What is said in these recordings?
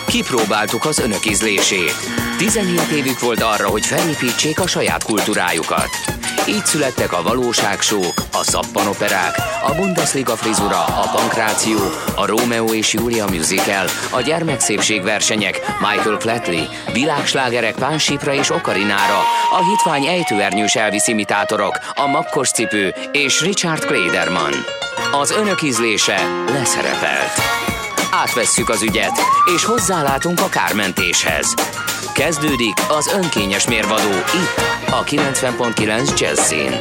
Kipróbáltuk az önök ízlését. 17 évük volt arra, hogy felépítsék a saját kultúrájukat. Így születtek a valóságsók, a szappanoperák, a Bundesliga frizura, a pankráció, a Rómeó és Júlia musical, a gyermekszépségversenyek, Michael Flatley, világslágerek Pánsípra és Okarinára, a hitvány ejtőernyős Elvis imitátorok, a makkos cipő és Richard Klederman. Az önök ízlése leszerepelt. Átvesszük az ügyet, és hozzálátunk a kármentéshez. Kezdődik az önkényes mérvadó itt, a 90.9 Jazzin.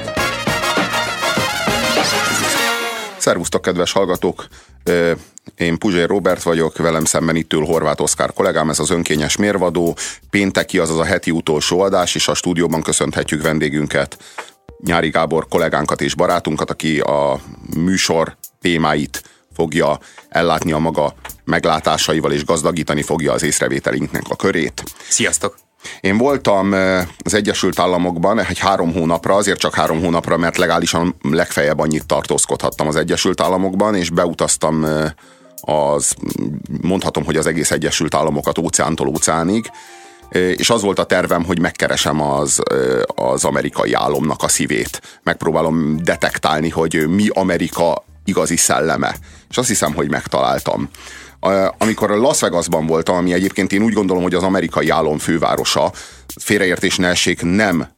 Szervusztok, kedves hallgatók! Én Puzsér Róbert vagyok, velem szemben itt ül Horváth Oszkár kollégám, ez az önkényes mérvadó. Pénteki, azaz a heti utolsó adás, és a stúdióban köszönhetjük vendégünket, Nyári Gábor kollégánkat és barátunkat, aki a műsor témáit fogja ellátni a maga meglátásaival, és gazdagítani fogja az észrevételinknek a körét. Sziasztok! Én voltam az Egyesült Államokban egy 3 hónapra, azért csak 3 hónapra, mert legálisan legfeljebb annyit tartózkodhattam az Egyesült Államokban, és beutaztam mondhatom, hogy az egész Egyesült Államokat óceántól óceánig, és az volt a tervem, hogy megkeresem az amerikai álomnak a szívét. Megpróbálom detektálni, hogy mi Amerika igazi szelleme. És azt hiszem, hogy megtaláltam. Amikor Las Vegasban voltam, ami egyébként én úgy gondolom, hogy az amerikai álom fővárosa, félreértés ne essék, nem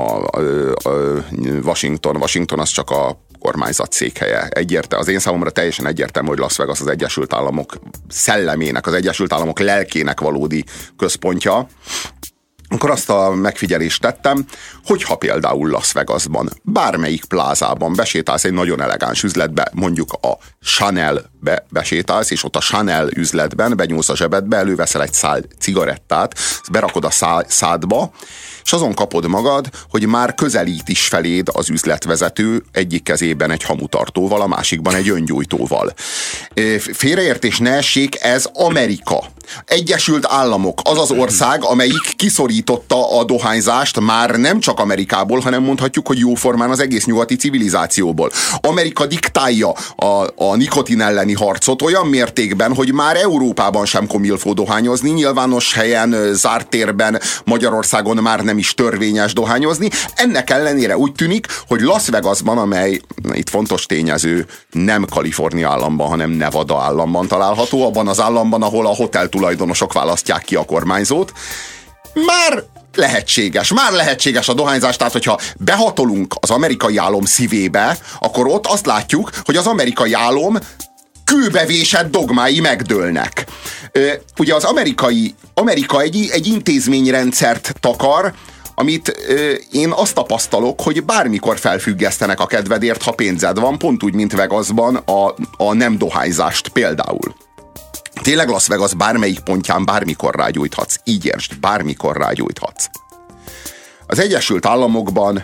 Washington az csak a kormányzat székhelye. Az én számomra teljesen egyértelmű, hogy Las Vegas az Egyesült Államok szellemének, az Egyesült Államok lelkének valódi központja. Akkor azt a megfigyelést tettem, hogyha például Las Vegasban, bármelyik plázában besétálsz egy nagyon elegáns üzletbe, mondjuk a Chanel-be besétálsz, és ott a Chanel üzletben benyúlsz a zsebedbe, előveszel egy szál cigarettát, berakod a szádba, és azon kapod magad, hogy már közelít is feléd az üzletvezető, egyik kezében egy hamutartóval, a másikban egy öngyújtóval. Félreértés ne essék, ez Amerika. Egyesült Államok az az ország, amelyik kiszorította a dohányzást már nem csak Amerikából, hanem mondhatjuk, hogy jóformán az egész nyugati civilizációból. Amerika diktálja a nikotin elleni harcot olyan mértékben, hogy már Európában sem komilfó dohányozni, nyilvános helyen, zárt térben, Magyarországon már nem is törvényes dohányozni. Ennek ellenére úgy tűnik, hogy Las Vegasban, amely itt fontos tényező, nem Kalifornia államban, hanem Nevada államban található, abban az államban, ahol a hotel tulajdonosok választják ki a kormányzót, már lehetséges a dohányzás, tehát hogyha behatolunk az amerikai álom szívébe, akkor ott azt látjuk, hogy az amerikai álom kőbevésett dogmái megdőlnek. Ugye az Amerika egy intézményrendszert takar, amit én azt tapasztalok, hogy bármikor felfüggesztenek a kedvedért, ha pénzed van, pont úgy, mint Vegasban a nem dohányzást például. Tényleg Las Vegas bármelyik pontján bármikor rágyújthatsz. Így értsd, bármikor rágyújthatsz. Az Egyesült Államokban,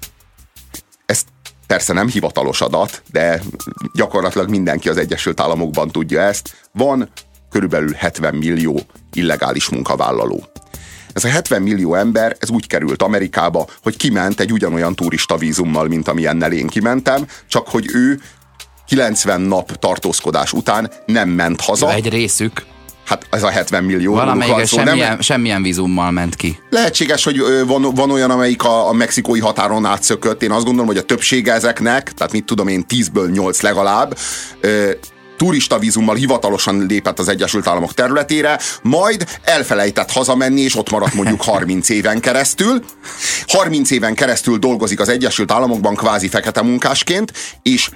ez persze nem hivatalos adat, de gyakorlatilag mindenki az Egyesült Államokban tudja ezt, van körülbelül 70 millió illegális munkavállaló. Ez a 70 millió ember, ez úgy került Amerikába, hogy kiment egy ugyanolyan turista vízummal, mint amilyennel én kimentem, csak hogy ő 90 nap tartózkodás után nem ment haza. Egy részük. Hát ez a 70 millió. Valamelyik semmilyen vízummal ment ki. Lehetséges, hogy van olyan, amelyik a mexikói határon átszökött. Én azt gondolom, hogy a többsége ezeknek, tehát mit tudom én, 10-ből 8 legalább, turista vízummal hivatalosan lépett az Egyesült Államok területére, majd elfelejtett hazamenni, és ott maradt mondjuk 30 éven keresztül. 30 éven keresztül dolgozik az Egyesült Államokban kvázi fekete munkásként, és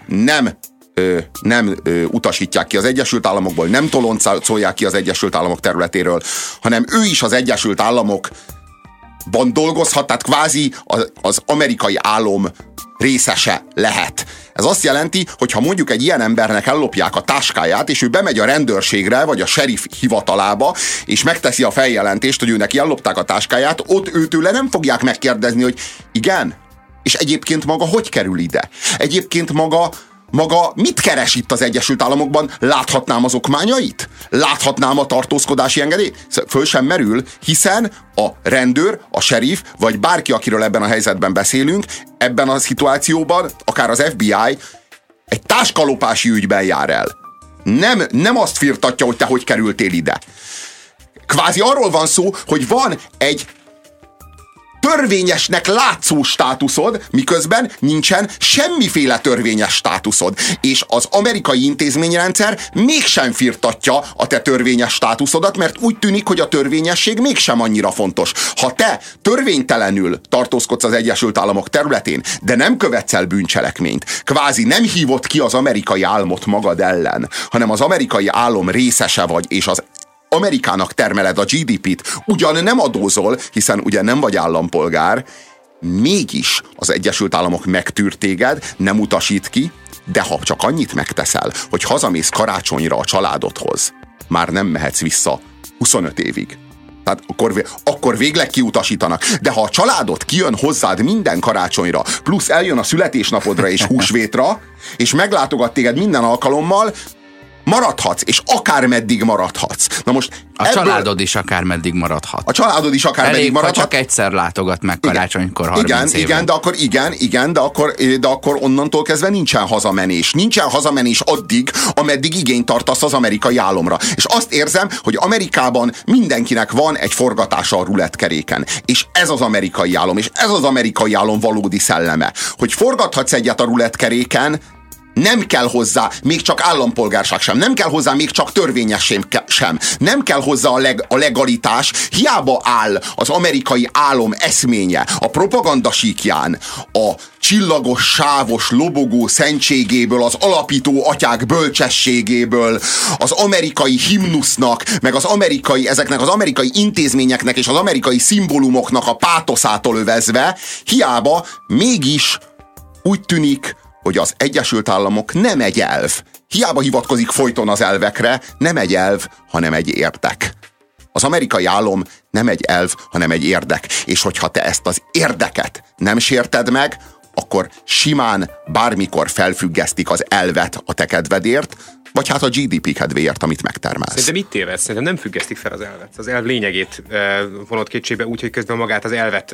nem utasítják ki az Egyesült Államokból, nem toloncolják ki az Egyesült Államok területéről, hanem ő is az Egyesült Államokban dolgozhat, tehát kvázi az amerikai álom részese lehet. Ez azt jelenti, hogy ha mondjuk egy ilyen embernek ellopják a táskáját, és ő bemegy a rendőrségre, vagy a sheriff hivatalába, és megteszi a feljelentést, hogy ő neki ellopták a táskáját, ott őtőle nem fogják megkérdezni, hogy igen, és egyébként maga hogy kerül ide? Egyébként maga mit keres itt az Egyesült Államokban? Láthatnám az okmányait? Láthatnám a tartózkodási engedélyt? Föl sem merül, hiszen a rendőr, a sheriff, vagy bárki, akiről ebben a helyzetben beszélünk, ebben a szituációban, akár az FBI, egy táskalopási ügyben jár el. Nem azt firtatja, hogy te hogy kerültél ide. Kvázi arról van szó, hogy van egy törvényesnek látszó státuszod, miközben nincsen semmiféle törvényes státuszod. És az amerikai intézményrendszer mégsem firtatja a te törvényes státuszodat, mert úgy tűnik, hogy a törvényesség mégsem annyira fontos. Ha te törvénytelenül tartózkodsz az Egyesült Államok területén, de nem követsz el bűncselekményt, kvázi nem hívod ki az amerikai álmot magad ellen, hanem az amerikai álom részese vagy, és az Amerikának termeled a GDP-t, ugyan nem adózol, hiszen ugye nem vagy állampolgár, mégis az Egyesült Államok megtűr téged, nem utasít ki, de ha csak annyit megteszel, hogy hazamész karácsonyra a családodhoz, már nem mehetsz vissza 25 évig. Tehát akkor végleg kiutasítanak. De ha a családod kijön hozzád minden karácsonyra, plusz eljön a születésnapodra és húsvétra, és meglátogat téged minden alkalommal, maradhatsz, és akármeddig maradhatsz. Na most a családod is akármeddig maradhat. A családod is akármeddig maradhat. Ha csak egyszer látogat meg karácsonykor 30 éve. Igen, de akkor onnantól kezdve nincsen hazamenés. Nincsen hazamenés addig, ameddig igényt tartasz az amerikai álomra. És azt érzem, hogy Amerikában mindenkinek van egy forgatása a rulettkeréken. És ez az amerikai álom, és ez az amerikai álom valódi szelleme. Hogy forgathatsz egyet a rulettkeréken, nem kell hozzá még csak állampolgárság sem, nem kell hozzá még csak törvényesség sem, nem kell hozzá a legalitás, hiába áll az amerikai álom eszménye a propaganda síkján, a csillagos, sávos, lobogó szentségéből, az alapító atyák bölcsességéből, az amerikai himnusznak, meg ezeknek az amerikai intézményeknek és az amerikai szimbólumoknak a pátoszától övezve, hiába mégis úgy tűnik, hogy az Egyesült Államok nem egy elv. Hiába hivatkozik folyton az elvekre, nem egy elv, hanem egy érdek. Az amerikai álom nem egy elv, hanem egy érdek. És hogyha te ezt az érdeket nem sérted meg, akkor simán bármikor felfüggesztik az elvet a te kedvedért, vagy hát a GDP kedvéért, amit megtermelsz. Szerintem itt tévedsz, szerintem nem függesztik fel az elvet. Az elv lényegét vonott kétségbe úgy, hogy közben magát az elvet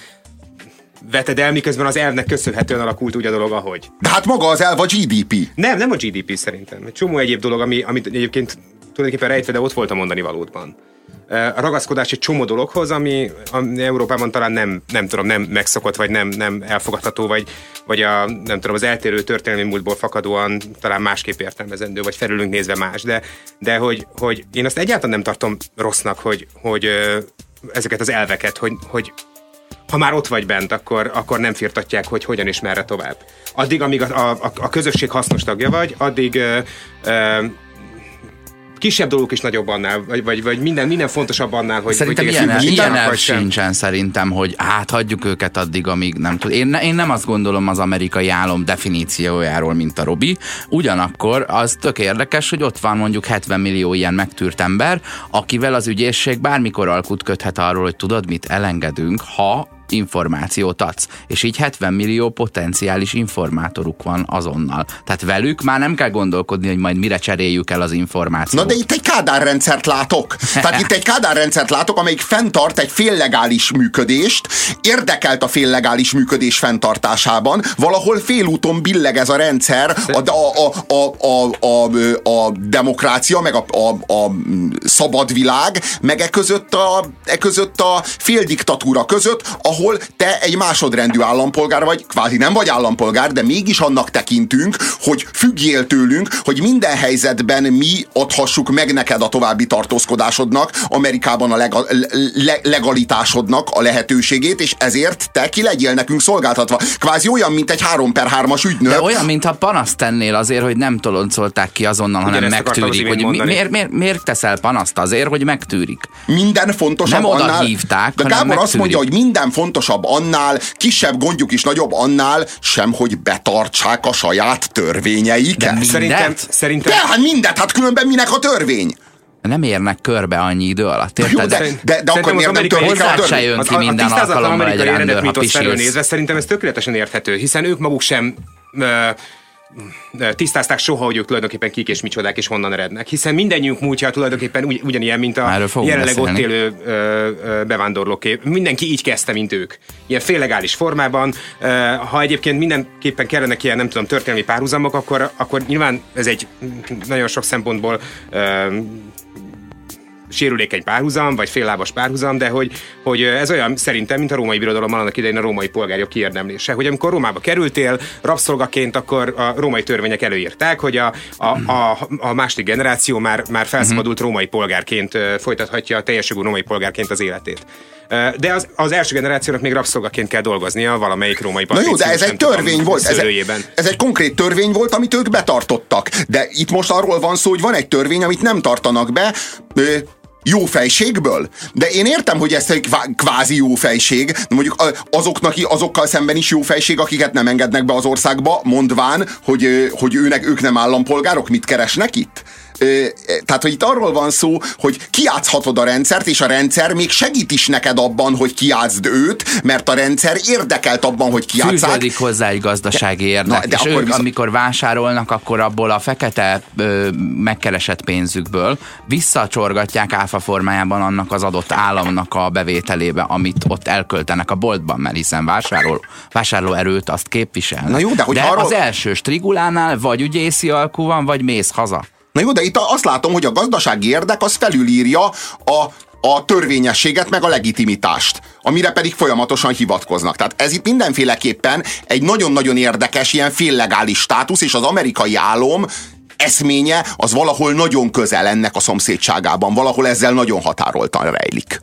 veted el, miközben az elvnek köszönhetően alakult úgy a dolog, ahogy. De hát maga az elv a GDP. Nem a GDP szerintem. Egy csomó egyéb dolog, amit egyébként tulajdonképpen rejtve, de ott volt a mondani valódban. A ragaszkodás egy csomó dologhoz, ami Európában talán nem megszokott, vagy nem elfogadható, vagy az eltérő történelmi múltból fakadóan talán másképp értelmezendő, vagy felülünk nézve más. De hogy én azt egyáltalán nem tartom rossznak, hogy ezeket az elveket, hogy ha már ott vagy bent, akkor nem firtatják, hogy hogyan és merre tovább. Addig, amíg a közösség hasznos tagja vagy, addig kisebb dolgok is nagyobb annál, vagy minden fontosabb annál, hogy szerintem ilyen elv sincsen szerintem, hogy hagyjuk őket addig, amíg nem tud. Én nem azt gondolom az amerikai álom definíciójáról, mint a Robi. Ugyanakkor az tök érdekes, hogy ott van mondjuk 70 millió ilyen megtűrt ember, akivel az ügyészség bármikor alkut köthet arról, hogy tudod mit, elengedünk, ha információt adsz. És így 70 millió potenciális informátoruk van azonnal. Tehát velük már nem kell gondolkodni, hogy majd mire cseréljük el az információt. Na de itt egy kádárrendszert látok. Tehát itt egy kádárrendszert látok, amelyik fenntart egy féllegális működést, érdekelt a féllegális működés fenntartásában, valahol félúton billeg ez a rendszer, a demokrácia, meg a szabad világ, meg e között a féldiktatúra között, ahol te egy másodrendű állampolgár vagy, kvázi nem vagy állampolgár, de mégis annak tekintünk, hogy függjél tőlünk, hogy minden helyzetben mi adhassuk meg neked a további tartózkodásodnak, Amerikában a legalitásodnak a lehetőségét, és ezért te ki legyél nekünk szolgáltatva. Kvázi olyan, mint egy 3/3-as ügynök. De olyan, mintha panaszt tennél azért, hogy nem toloncolták ki azonnal, hanem megtűrik. Hogy miért teszel panaszt azért, hogy megtűrik? Minden fontosabb nem annál. Hívták, de Gábor azt mondja, hogy minden fontosabb annál, kisebb gondjuk is nagyobb annál, sem, hogy betartsák a saját törvényeiket. Szerintem... De hát mindent, hát különben minek a törvény? Nem érnek körbe annyi idő alatt, érted? De akkor miért nem törvény a törvény? Se jön ki minden alkalommal egy rendőr, ha pisilsz. Szerintem ez tökéletesen érthető, hiszen ők maguk sem tisztázták soha, hogy ők tulajdonképpen kik és micsodák és honnan erednek. Hiszen mindennyiunk múltja tulajdonképpen ugyanilyen, mint a jelenleg ott élő bevándorlóké. Mindenki így kezdte, mint ők. Ilyen féllegális formában. Ha egyébként mindenképpen kellenek ilyen, nem tudom, történelmi párhuzamok, akkor nyilván ez egy nagyon sok szempontból sérülékeny párhuzam, vagy féllábas párhuzam, de hogy ez olyan szerintem, mint a római birodalommal annak idején a római polgárjog kiérdemlése, hogy amikor Rómába kerültél rabszolgaként, akkor a római törvények előírták, hogy a második generáció már felszabadult római polgárként folytathatja a teljes jogú római polgárként az életét. De az első generációnak még rabszolgaként kell dolgoznia valamelyik római patricius. Na jó, de ez egy törvény volt. Ez egy konkrét törvény volt, amit ők betartottak. De itt most arról van szó, hogy van egy törvény, amit nem tartanak be, jófejségből. De én értem, hogy ez egy kvázi jófejség, de mondjuk azokkal szemben is jófejség, akiket nem engednek be az országba, mondván, hogy ők nem állampolgárok, mit keresnek itt? Tehát, hogy itt arról van szó, hogy kijátszhatod a rendszert, és a rendszer még segít is neked abban, hogy kijátszd őt, mert a rendszer érdekelt abban, hogy kijátszák. Fűződik hozzá egy gazdasági érdek, és ők, amikor vásárolnak, akkor abból a fekete megkeresett pénzükből visszacsorgatják áfa formájában annak az adott államnak a bevételébe, amit ott elköltenek a boltban, mert hiszen vásárlóerőt azt képvisel. Na jó, de az első strigulánál vagy ügyészi alkú van, vagy mész haza. Na jó, de itt azt látom, hogy a gazdasági érdek az felülírja a törvényességet, meg a legitimitást, amire pedig folyamatosan hivatkoznak. Tehát ez itt mindenféleképpen egy nagyon-nagyon érdekes, ilyen féllegális státusz, és az amerikai álom eszménye az valahol nagyon közel ennek a szomszédságában, valahol ezzel nagyon határoltan rejlik.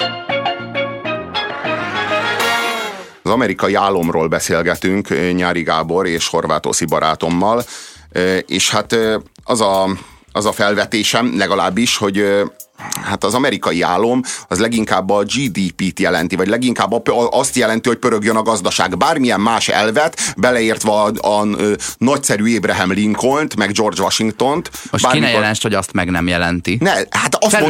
Az amerikai álomról beszélgetünk Nyári Gábor és Horváth barátommal, és hát az a felvetésem legalábbis, hogy hát az amerikai álom az leginkább a GDP-t jelenti, vagy leginkább azt jelenti, hogy pörögjön a gazdaság. Bármilyen más elvet, beleértve a nagyszerű Abraham Lincolnt, meg George Washingtont. Most ki ne jelensd, hogy azt meg nem jelenti. Ne, hát azt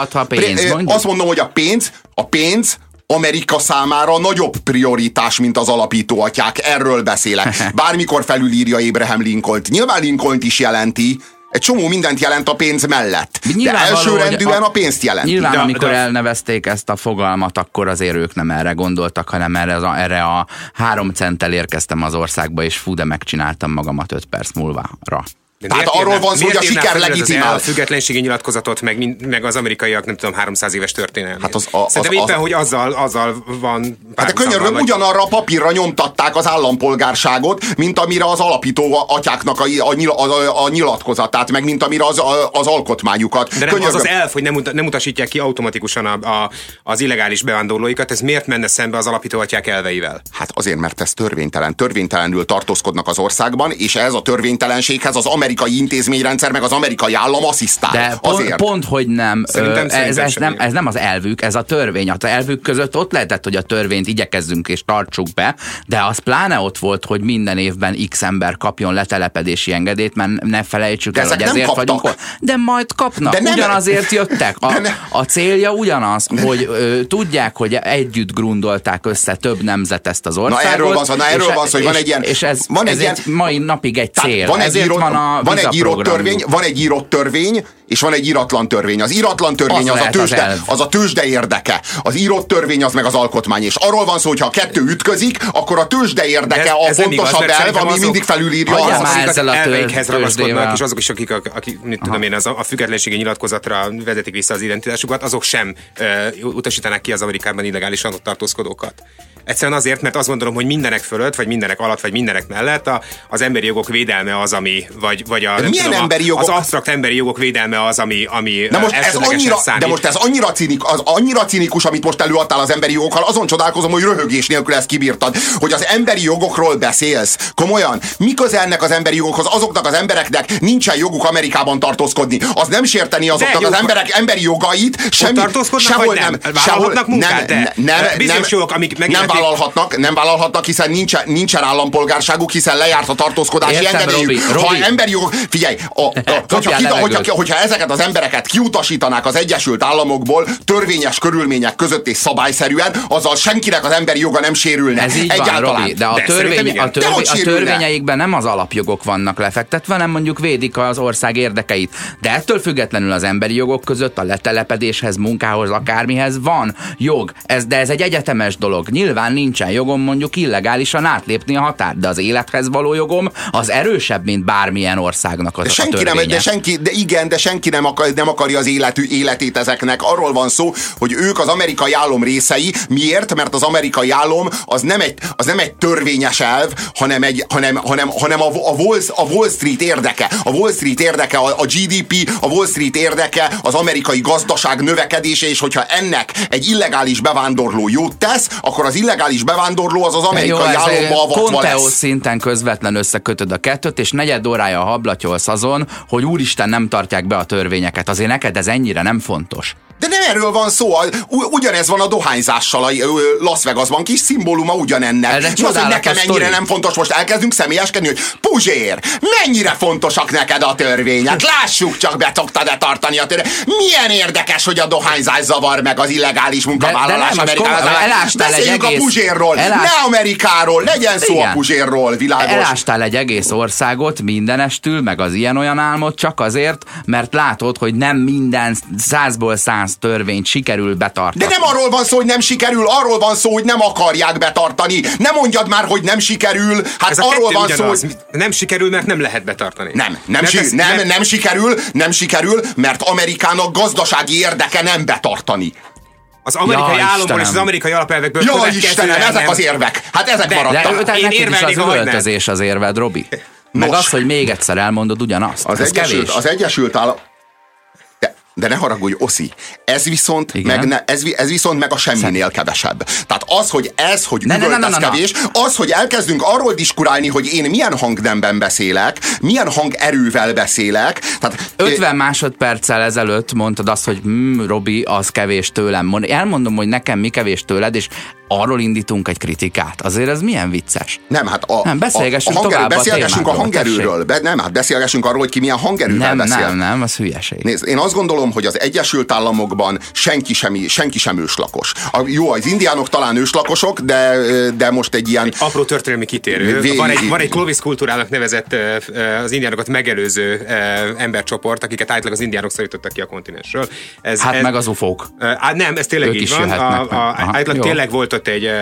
mondom, hogy a pénz Amerika számára nagyobb prioritás, mint az alapítóatyák. Erről beszélek. Bármikor felülírja Abraham Lincolnt. Nyilván Lincolnt is jelenti, egy csomó mindent jelent a pénz mellett. De elsőrendűen a pénzt jelenti. Nyilván, amikor elnevezték ezt a fogalmat, akkor azért ők nem erre gondoltak, hanem erre a 3 centtel érkeztem az országba, és fú, de megcsináltam magamat 5 perc múlvára. Tehát arról van szó, hogy a siker legitimál. A függetlenségi nyilatkozatot, meg az amerikaiak, nem tudom, 300 éves történelmét. Hát szerintem éppen, hogy azzal van... Hát de könyörgöm, ugyanarra a papírra nyomtatták az állampolgárságot, mint amire az alapító atyáknak a nyilatkozatát, meg mint amire az alkotmányukat. De nem az elv, hogy nem utasítják ki automatikusan az illegális bevándorlóikat, ez miért menne szembe az alapító atyák elveivel? Hát azért, mert ez törvénytelen. Törvénytelenül tartózkodnak az országban, és ez a törvénytelenséghez az amerikai intézményrendszer, meg az amerikai állam asszisztál. De pont, hogy nem. Ez nem az elvük, ez a törvény. Az elvük között ott lehetett, hogy a törvényt igyekezzünk és tartsuk be, de az pláne ott volt, hogy minden évben X ember kapjon letelepedési engedélyt, mert ne felejtsük el, hogy ezért vagyunk ott. De majd kapnak. Ugyanazért jöttek. A célja ugyanaz, hogy tudják, hogy együtt grundolták össze több nemzet ezt az országot. Na erről van szó, hogy van egy ilyen... És ez egy mai napig egy cél. Ezért van a van egy írott törvény, és van egy íratlan törvény. Az íratlan törvény az a tőzsde érdeke. Az írott törvény az meg az alkotmány. És arról van szó, hogy ha a kettő ütközik, akkor a tőzsde érdeke a fontosabb elv, ami mindig felülírja az elveikhez ragaszkodnak, és azok is, akik a függetlenségi nyilatkozatra vezetik vissza az identitásukat, azok sem utasítanak ki az Amerikában illegálisan ott tartózkodókat. Egyszerűen azért, mert azt gondolom, hogy mindenek fölött, vagy mindenek alatt, vagy mindenek mellett az emberi jogok védelme az, ami, vagy az absztrakt emberi jogok védelme az, ami elsődlegesen számít. De most ez annyira cinikus, amit most előadtál az emberi jogokkal, azon csodálkozom, hogy röhögés nélkül ezt kibírtad, hogy az emberi jogokról beszélsz. Komolyan, mi köze ennek az emberi jogokhoz? Azoknak az embereknek nincsen joguk Amerikában tartózkodni. Az nem sérteni azoknak az emberek emberi jogait, sehol nem. Vállalhatnak munkát, bizonyos jogok, amik nem vállalhatnak, hiszen nincsen állampolgárságuk, hiszen lejárt a tartózkodási engedélyük. Ha emberi jogok... Figyelj, hogyha ezeket az embereket kiutasítanák az Egyesült Államokból történelmes körülmények között és szabályszerűen, azzal senkinek az emberi joga nem sérülne. Ez így egyáltalán. Van, Robi, de a törvényeikben nem az alapjogok vannak lefektetve, hanem mondjuk védik az ország érdekeit. De ettől függetlenül az emberi jogok között a letelepedéshez, munkához, akármihez van jog. De ez egy egyetemes dolog. Nyilván talán nincsen jogom mondjuk illegálisan átlépni a határt, de az élethez való jogom az erősebb, mint bármilyen országnak az a törvénye. De senki nem akarja az életét ezeknek. Arról van szó, hogy ők az amerikai állam részei. Miért? Mert az amerikai állam az nem egy törvényes elv, hanem a Wall Street érdeke. A Wall Street érdeke a GDP, a Wall Street érdeke az amerikai gazdaság növekedése, és hogyha ennek egy illegális bevándorló jót tesz, akkor az illegális bevándorló az amerikai államba avatva lesz. Pompeo szinten közvetlen összekötöd a kettőt, és negyed órája hablatyolsz azon, hogy úristen, nem tartják be a törvényeket. Azért neked ez ennyire nem fontos. De nem erről van szó, ugyanez van a dohányzással a Las Vegasban, kis szimbóluma ugyanennek. Mi az, hogy nekem ennyire nem fontos, most elkezdünk személyeskedni, hogy Puzsér, mennyire fontosak neked a törvények? Lássuk csak, be szoktad-e tartani a törvényt. Milyen érdekes, hogy a dohányzás zavar meg az illegális munkavállalás Amerikában. Beszéljünk a Puzsérról, ne Amerikáról, legyen szó a Puzsérról, világos. Elástál egy egész országot mindenestül, meg az ilyen-olyan álmot csak azért, mert látod, hogy nem minden 100-ból 100 törvényt sikerül betartani. De nem arról van szó, hogy nem sikerül, arról van szó, hogy nem akarják betartani. Nem mondjad már, hogy nem sikerül. Hát ez arról van szó, hogy nem sikerül, mert nem lehet betartani. Nem sikerül, mert Amerikának gazdasági érdeke nem betartani. Az amerikai államból és az amerikai alapelvekből Istenem, ezek az érvek. Hát ezek maradtak. De én érvelnék, az üvöltözés az érved, Robi. Meg az, hogy még egyszer elmondod ugyanazt. Az Egyesült Államok... De ne haragudj, Oszi, ez viszont meg a semminél kevesebb. Tehát az, hogy üvöltesz kevés, az, hogy elkezdünk arról diskurálni, hogy én milyen hangnemben beszélek, milyen hangerővel beszélek. Tehát, 50 másodperccel ezelőtt mondtad azt, hogy Robi, az kevés tőlem. Elmondom, hogy nekem mi kevés tőled, és arról indítunk egy kritikát. Azért ez milyen vicces. Nem, hát beszélgessünk tovább beszélgessünk a hangerőről. Beszélgessünk arról, hogy ki milyen hangerővel beszél. Nem, az hülyeség. Nézd, én azt gondolom, hogy az Egyesült Államokban senki sem őslakos. Jó, az indiánok talán őslakosok, de most egy ilyen... Apró történelmi kitérő. Van egy Clovis kultúrának nevezett az indiánokat megelőző embercsoport, akiket általában az indiánok szorítottak ki a kontinensről. Meg az ufók. Nem, ez tényleg így van. Általában tényleg volt ott egy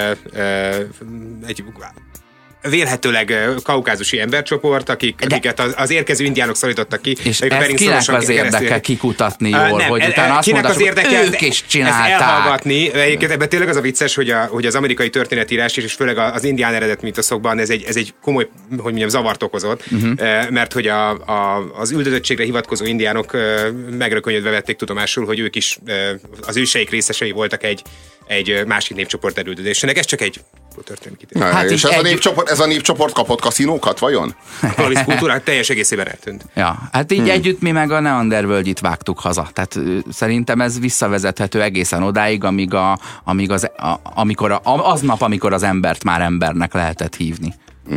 vélhetőleg kaukázusi embercsoport, akiket az érkező indiánok szorítottak ki. És ez kinek az érdeke kikutatni jól, hogy utána azt mondod, hogy ők is csinálták. Ezt elhallgatni. Egyébként ebben tényleg az a vicces, hogy az amerikai történetírás, és főleg az indián eredet mítoszokban ez egy komoly, hogy mondjam, zavart okozott, mert hogy az üldözöttségre hivatkozó indiánok megrökönyödve vették tudomásul, hogy ők is az őseik részesei voltak egy másik népcsoport elüldözésének. Ez csak egy történelmi kitérő. Hát és ez a népcsoport kapott kaszinókat, vajon? A Clovis kultúrák teljes egészében eltűnt. Ja, hát így együtt mi meg a Neandervölgyit vágtuk haza. Tehát szerintem ez visszavezethető egészen odáig, amikor az embert már embernek lehetett hívni.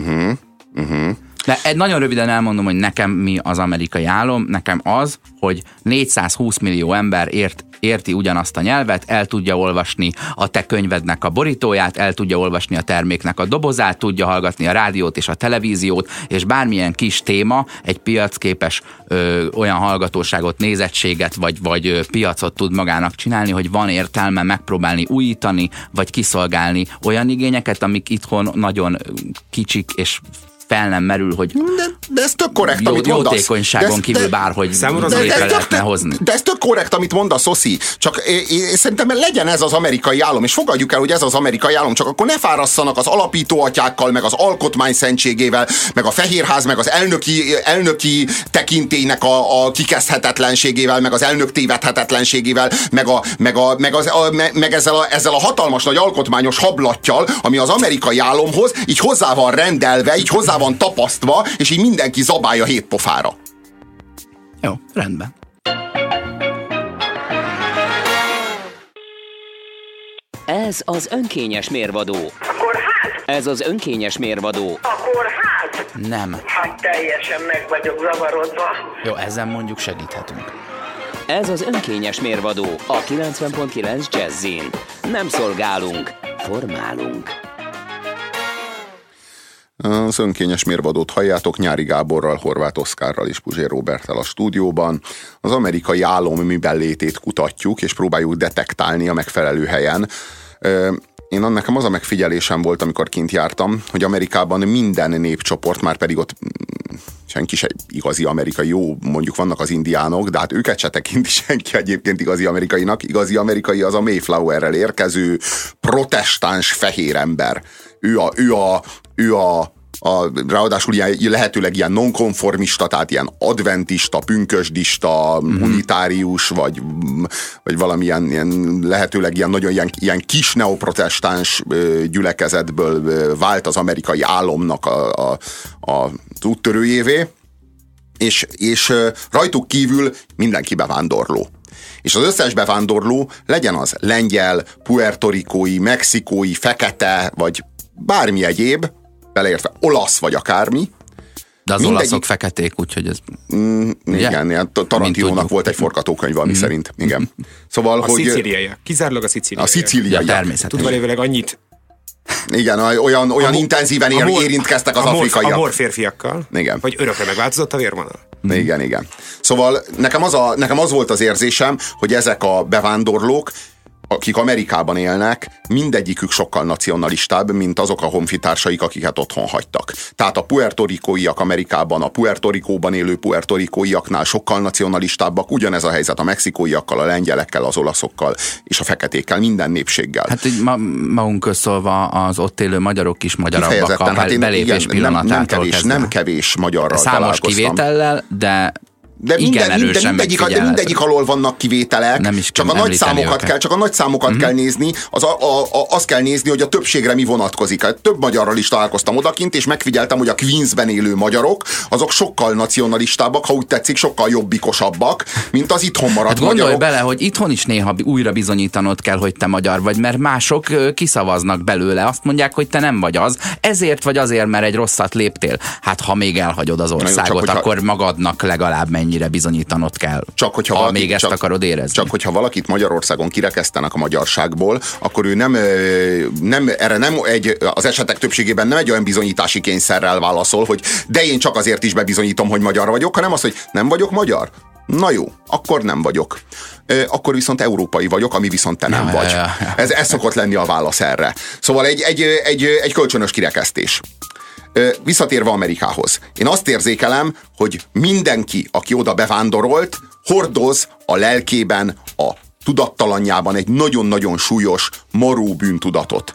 De nagyon röviden elmondom, hogy nekem mi az amerikai álom. Nekem az, hogy 420 millió ember érti ugyanazt a nyelvet, el tudja olvasni a te könyvednek a borítóját, el tudja olvasni a terméknek a dobozát, tudja hallgatni a rádiót és a televíziót, és bármilyen kis téma egy piacképes olyan hallgatóságot, nézettséget, vagy piacot tud magának csinálni, hogy van értelme megpróbálni újítani, vagy kiszolgálni olyan igényeket, amik itthon nagyon kicsik, és fel nem merül, hogy de ez tök korrekt, amit mondasz. Jótékonyságon kívül bárhogy létre lehetne hozni. De ez tök korrekt, amit mondasz, Oszi. Csak én szerintem legyen ez az amerikai állam, és fogadjuk el, hogy ez az amerikai állam, csak akkor ne fárasszanak az alapítóatyákkal, meg az alkotmány szentségével, meg a Fehérház, meg az elnöki tekintélynek a kikezdhetetlenségével, meg az elnök tévedhetetlenségével, meg ezzel a hatalmas nagy alkotmányos hablattyal, ami az amerikai államhoz így hozzá van rendelve, így hozzá van tapasztva, és így mindenki zabálja 7 pofára. Jó, rendben. Ez az önkényes mérvadó. Akkor hát? Ez az önkényes mérvadó. Akkor hát? Nem. Hát teljesen meg vagyok zavarodva. Jó, ezen mondjuk segíthetünk. Ez az önkényes mérvadó a 90.9 Jazzin. Nem szolgálunk, formálunk. Az önkényes mérvadót halljátok Nyári Gáborral, Horváth Oszkárral és Puzsér Róberttel a stúdióban. Az amerikai álom miben létét kutatjuk, és próbáljuk detektálni a megfelelő helyen. nekem az a megfigyelésem volt, amikor kint jártam, hogy Amerikában minden népcsoport, már pedig ott senki se igazi amerikai, jó, mondjuk vannak az indiánok, de hát őket se tekinti senki egyébként igazi amerikainak. Igazi amerikai az a Mayflowerrel érkező protestáns fehér ember. Ő a ráadásul lehetőleg ilyen nonkonformista, tehát ilyen adventista, pünkösdista, unitárius, vagy valamilyen ilyen, lehetőleg ilyen nagyon ilyen kis neoprotestáns gyülekezetből vált az amerikai álomnak az úttörőjévé, és rajtuk kívül mindenki bevándorló. És az összes bevándorló, legyen az lengyel, puertorikói, mexikói, fekete, vagy bármi egyéb, beleértve olasz vagy akármi. De az olaszok feketék, úgyhogy ez... Igen, Tarantinónak volt egy forgatókönyv, ami szerint. Igen. Szóval, a szicíliaiak. Kizárólag a szicíliaiak. A szicíliaiak. Természetesen. Tudvalévileg annyit... Igen, olyan intenzíven érintkeztek az afrikaiak. A mor férfiakkal. Igen. Hogy örökre megváltozott a vérvonal. Igen. Szóval nekem az volt az érzésem, hogy ezek a bevándorlók, akik Amerikában élnek, mindegyikük sokkal nacionalistább, mint azok a honfitársaik, akiket otthon hagytak. Tehát a puertorikóiak Amerikában, a Puerto Ricóban élő puertorikóiaknál sokkal nacionalistábbak, ugyanez a helyzet a mexikóiakkal, a lengyelekkel, az olaszokkal és a feketékkel, minden népséggel. Hát így magunk közszólva az ott élő magyarok is magyarabbak a belépés pillanatától kezdve. Nem kevés magyarral számos találkoztam. Kivétellel, de mindegyik alól vannak kivételek, csak a nagy számokat kell nézni, azt kell nézni, hogy a többségre mi vonatkozik. Több magyarral is találkoztam odakint, és megfigyeltem, hogy a Queensben élő magyarok, azok sokkal nacionalistábbak, ha úgy tetszik, sokkal jobbikosabbak, mint az itthon maradt hát gondolj magyarok. bele, hogy itthon is néha újra bizonyítanod kell, hogy te magyar vagy, mert mások kiszavaznak belőle, azt mondják, hogy te nem vagy az, ezért vagy azért, mert egy rosszat léptél. Hát ha még elhagyod az országot, akkor magadnak legalább mennyire bizonyítanod kell, ha még ezt akarod érezni. Csak hogyha valakit Magyarországon kirekesztenek a magyarságból, akkor ő az esetek többségében nem egy olyan bizonyítási kényszerrel válaszol, hogy de én csak azért is bebizonyítom, hogy magyar vagyok, hanem az, hogy nem vagyok magyar. Na jó, akkor nem vagyok. Akkor viszont európai vagyok, ami viszont te nem vagy. Ez szokott lenni a válasz erre. Szóval egy kölcsönös kirekesztés. Visszatérve Amerikához. Én azt érzékelem, hogy mindenki, aki oda bevándorolt, hordoz a lelkében, a tudattalanjában egy nagyon-nagyon súlyos, maró bűntudatot.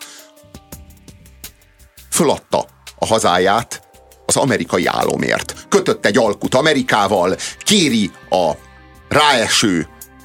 Föladta a hazáját az amerikai álomért. Kötött egy alkut Amerikával, kéri a ráeső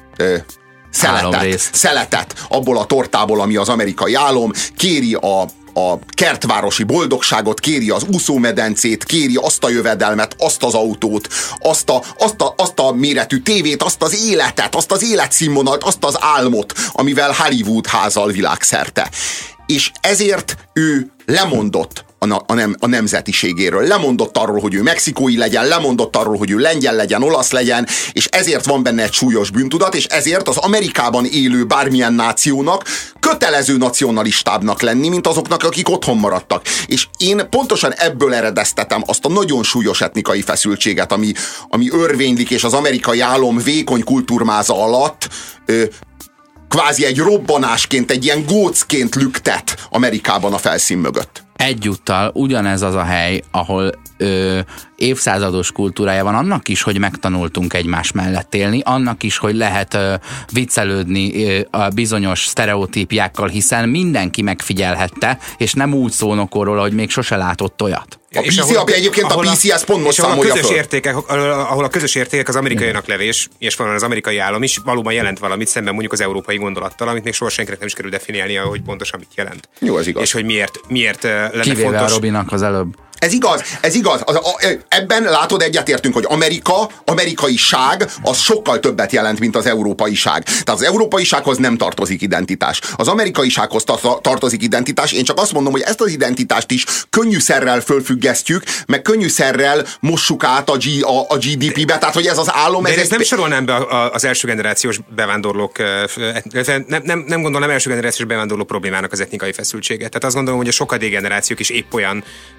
szeletet abból a tortából, ami az amerikai álom, kéri a kertvárosi boldogságot, kéri az úszómedencét, kéri azt a jövedelmet, azt az autót, azt a méretű tévét, azt az életet, azt az életszínvonalt, azt az álmot, amivel Hollywood házal világszerte. És ezért ő lemondott a nemzetiségéről. Lemondott arról, hogy ő mexikói legyen, lemondott arról, hogy ő lengyel legyen, olasz legyen, és ezért van benne egy súlyos bűntudat, és ezért az Amerikában élő bármilyen nációnak kötelező nacionalistábbnak lenni, mint azoknak, akik otthon maradtak. És én pontosan ebből eredeztetem azt a nagyon súlyos etnikai feszültséget, ami örvénylik, és az amerikai álom vékony kultúrmáza alatt kvázi egy robbanásként, egy ilyen gócként lüktet Amerikában a felszín mögött. Egyúttal ugyanez az a hely, ahol évszázados kultúrája van, annak is, hogy megtanultunk egymás mellett élni, annak is, hogy lehet viccelődni a bizonyos sztereotípiákkal, mindenki mindenki megfigyelhette, és nem úgy szónokorról, hogy még sose látott olyat. A PC ezt pont most számolja föl. Ahol a közös értékek az amerikainak levés, és van az amerikai állam is, valóban jelent valamit szemben mondjuk az európai gondolattal, amit még soha senkinek nem is kerül definiálnia, hogy pontosan mit jelent. Jó, ez igaz. És hogy miért lenne kivéve fontos. A Robinak az előbb. Ez igaz. Ebben látod, egyetértünk, hogy amerikaiság az sokkal többet jelent, mint az európaiság. Tehát az európaisághoz nem tartozik identitás. Az amerikaisághoz tartozik identitás. Én csak azt mondom, hogy ezt az identitást is könnyűszerrel fölfüggesztjük, meg könnyűszerrel mossuk át a GDP-be. Tehát, hogy ez az álom... De ezt nem sorolnám be az első generációs bevándorlók, nem gondolom első generációs bevándorló problémának az etnikai feszültséget. Tehát azt gondolom, hogy a sokkal generációk is épp olyan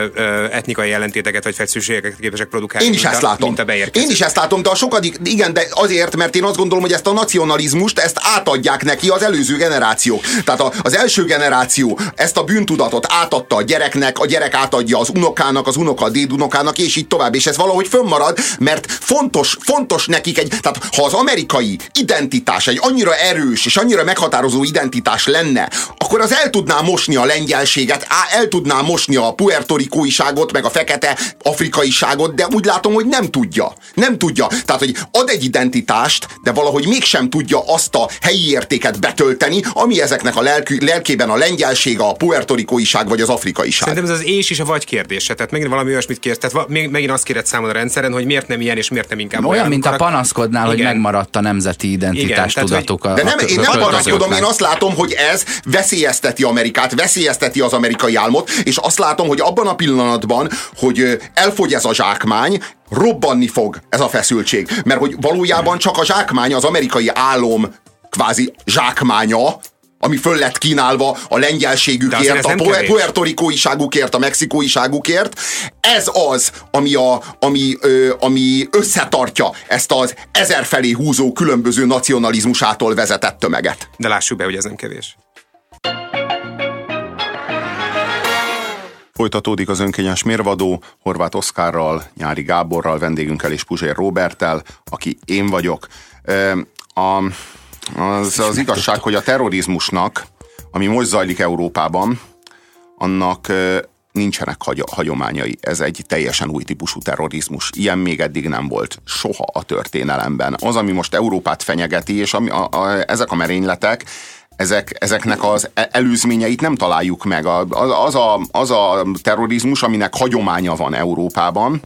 etnikai ellentéteket vagy feszültségeket képesek produkálni. Én is ezt látom. Én is ezt látom, de a sokadik, igen, de azért, mert én azt gondolom, hogy ezt a nacionalizmust, ezt átadják neki az előző generációk. Tehát az első generáció ezt a bűntudatot átadta a gyereknek, a gyerek átadja az unokának, az unoka a dédunokának, és így tovább, és ez valahogy fönnmarad, mert fontos nekik tehát ha az amerikai identitás egy annyira erős és annyira meghatározó identitás lenne, akkor az el tudná mosni a lengyelséget, el tudná mosni a puertorikóiságot, meg a fekete afrikaiságot, de úgy látom, hogy nem tudja. Nem tudja. Tehát, hogy ad egy identitást, de valahogy mégsem tudja azt a helyi értéket betölteni, ami ezeknek a lelkében a lengyelség, a puertorikóiság vagy az afrikaiság. Szerintem ez az és a vagy kérdése. Tehát megint valami olyasmit kérsz. Tehát megint azt kéred számon a rendszeren, hogy miért nem ilyen és miért nem inkább olyan, mint a panaszkodnál, hogy megmaradt a nemzeti identitás tudatok. De nem, én nem panaszkodom, én azt látom, hogy ez veszélyezteti Amerikát, veszélyezteti az amerikai álmot, és azt látom, hogy abban a pillanatban, hogy elfogy ez a zsákmány, robbanni fog ez a feszültség. Mert hogy valójában csak a zsákmány, az amerikai álom kvázi zsákmánya, ami föl lett kínálva a lengyelségükért, a puertorikóiságukért, a mexikóiságukért. Ez az, ami összetartja ezt az ezerfelé húzó különböző nacionalizmusától vezetett tömeget. De lássuk be, hogy ez nem kevés. Folytatódik az önkényes mérvadó Horváth Oszkárral, Nyári Gáborral, vendégünkkel és Puzsér Róberttel, aki én vagyok. Az igazság, hogy a terrorizmusnak, ami most zajlik Európában, annak nincsenek hagyományai. Ez egy teljesen új típusú terrorizmus. Ilyen még eddig nem volt soha a történelemben. Az, ami most Európát fenyegeti, és ezek a merényletek, ezeknek az előzményeit nem találjuk meg. Az a terrorizmus, aminek hagyománya van Európában,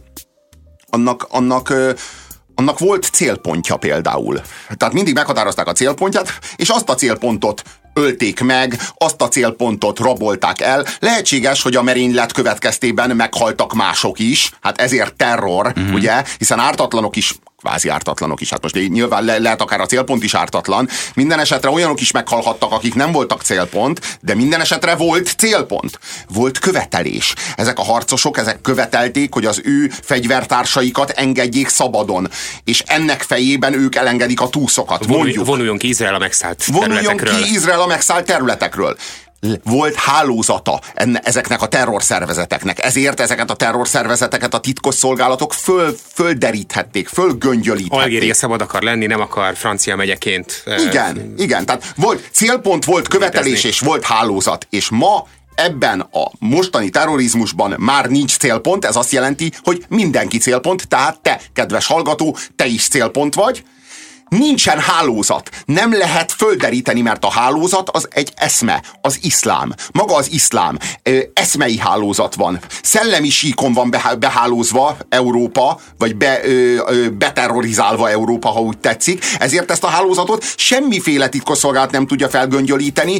annak volt célpontja például. Tehát mindig meghatározták a célpontját, és azt a célpontot ölték meg, azt a célpontot rabolták el. Lehetséges, hogy a merénylet következtében meghaltak mások is, hát ezért terror, ugye, hiszen ártatlanok is, kvázi ártatlanok is, hát most nyilván lehet akár a célpont is ártatlan, minden esetre olyanok is meghalhattak, akik nem voltak célpont, de minden esetre volt célpont. Volt követelés. Ezek a harcosok, ezek követelték, hogy az ő fegyvertársaikat engedjék szabadon, és ennek fejében ők elengedik a túszokat. Vonuljon ki Izrael a megszállt területekről. Vonuljon ki Izrael a megszállt területekről. Volt hálózata ezeknek a terrorszervezeteknek. Ezért ezeket a terrorszervezeteket a titkosszolgálatok földeríthették, fölgöngyölíthették. Algéria szabad akar lenni, nem akar francia megyeként. Igen. Tehát volt célpont, volt követelés és volt hálózat. És ma ebben a mostani terrorizmusban már nincs célpont. Ez azt jelenti, hogy mindenki célpont, tehát te, kedves hallgató, te is célpont vagy. Nincsen hálózat. Nem lehet földeríteni, mert a hálózat az egy eszme, az iszlám. Maga az iszlám. Eszmei hálózat van. Szellemi síkon van behálózva Európa, vagy beterrorizálva Európa, ha úgy tetszik. Ezért ezt a hálózatot semmiféle titkosszolgálat nem tudja felgöngyölíteni.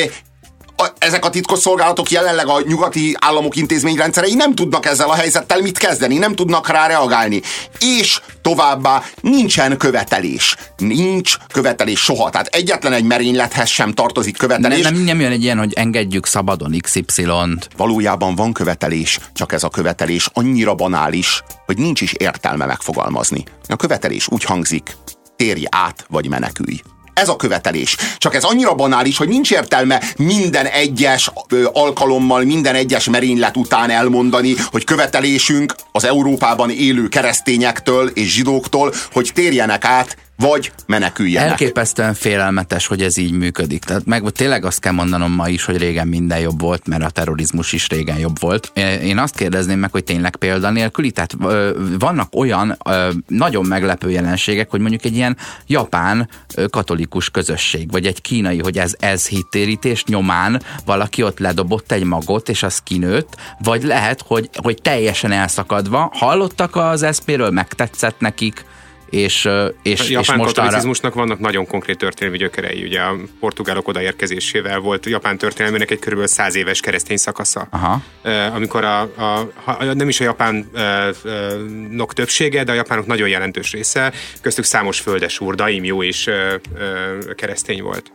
Ezek a titkosszolgálatok jelenleg a nyugati államok intézményrendszerei nem tudnak ezzel a helyzettel mit kezdeni, nem tudnak rá reagálni. És továbbá nincsen követelés. Nincs követelés soha. Tehát egyetlen egy merénylethez sem tartozik követelés. Nem jön egy ilyen, hogy engedjük szabadon XY-t. Valójában van követelés, csak ez a követelés annyira banális, hogy nincs is értelme megfogalmazni. A követelés úgy hangzik: térj át, vagy menekülj. Ez a követelés. Csak ez annyira banális, hogy nincs értelme minden egyes alkalommal, minden egyes merénylet után elmondani, hogy követelésünk az Európában élő keresztényektől és zsidóktól, hogy térjenek át, vagy meneküljenek. Elképesztően félelmetes, hogy ez így működik. Tehát tényleg azt kell mondanom ma is, hogy régen minden jobb volt, mert a terrorizmus is régen jobb volt. Én azt kérdezném meg, hogy tényleg példanélküli, tehát vannak olyan nagyon meglepő jelenségek, hogy mondjuk egy ilyen japán katolikus közösség, vagy egy kínai, hogy ez hittérítés nyomán valaki ott ledobott egy magot, és az kinőtt, vagy lehet, hogy teljesen elszakadva hallottak az eszméről, megtetszett nekik, és a japán most katolicizmusnak vannak nagyon konkrét történelmi gyökerei. Ugye a portugálok odaérkezésével volt a japán történelmének egy körülbelül 100 éves keresztény szakasza. Aha. Amikor nem is a japánok többsége, de a japánok nagyon jelentős része, köztük számos földesúr, daimjó is keresztény volt.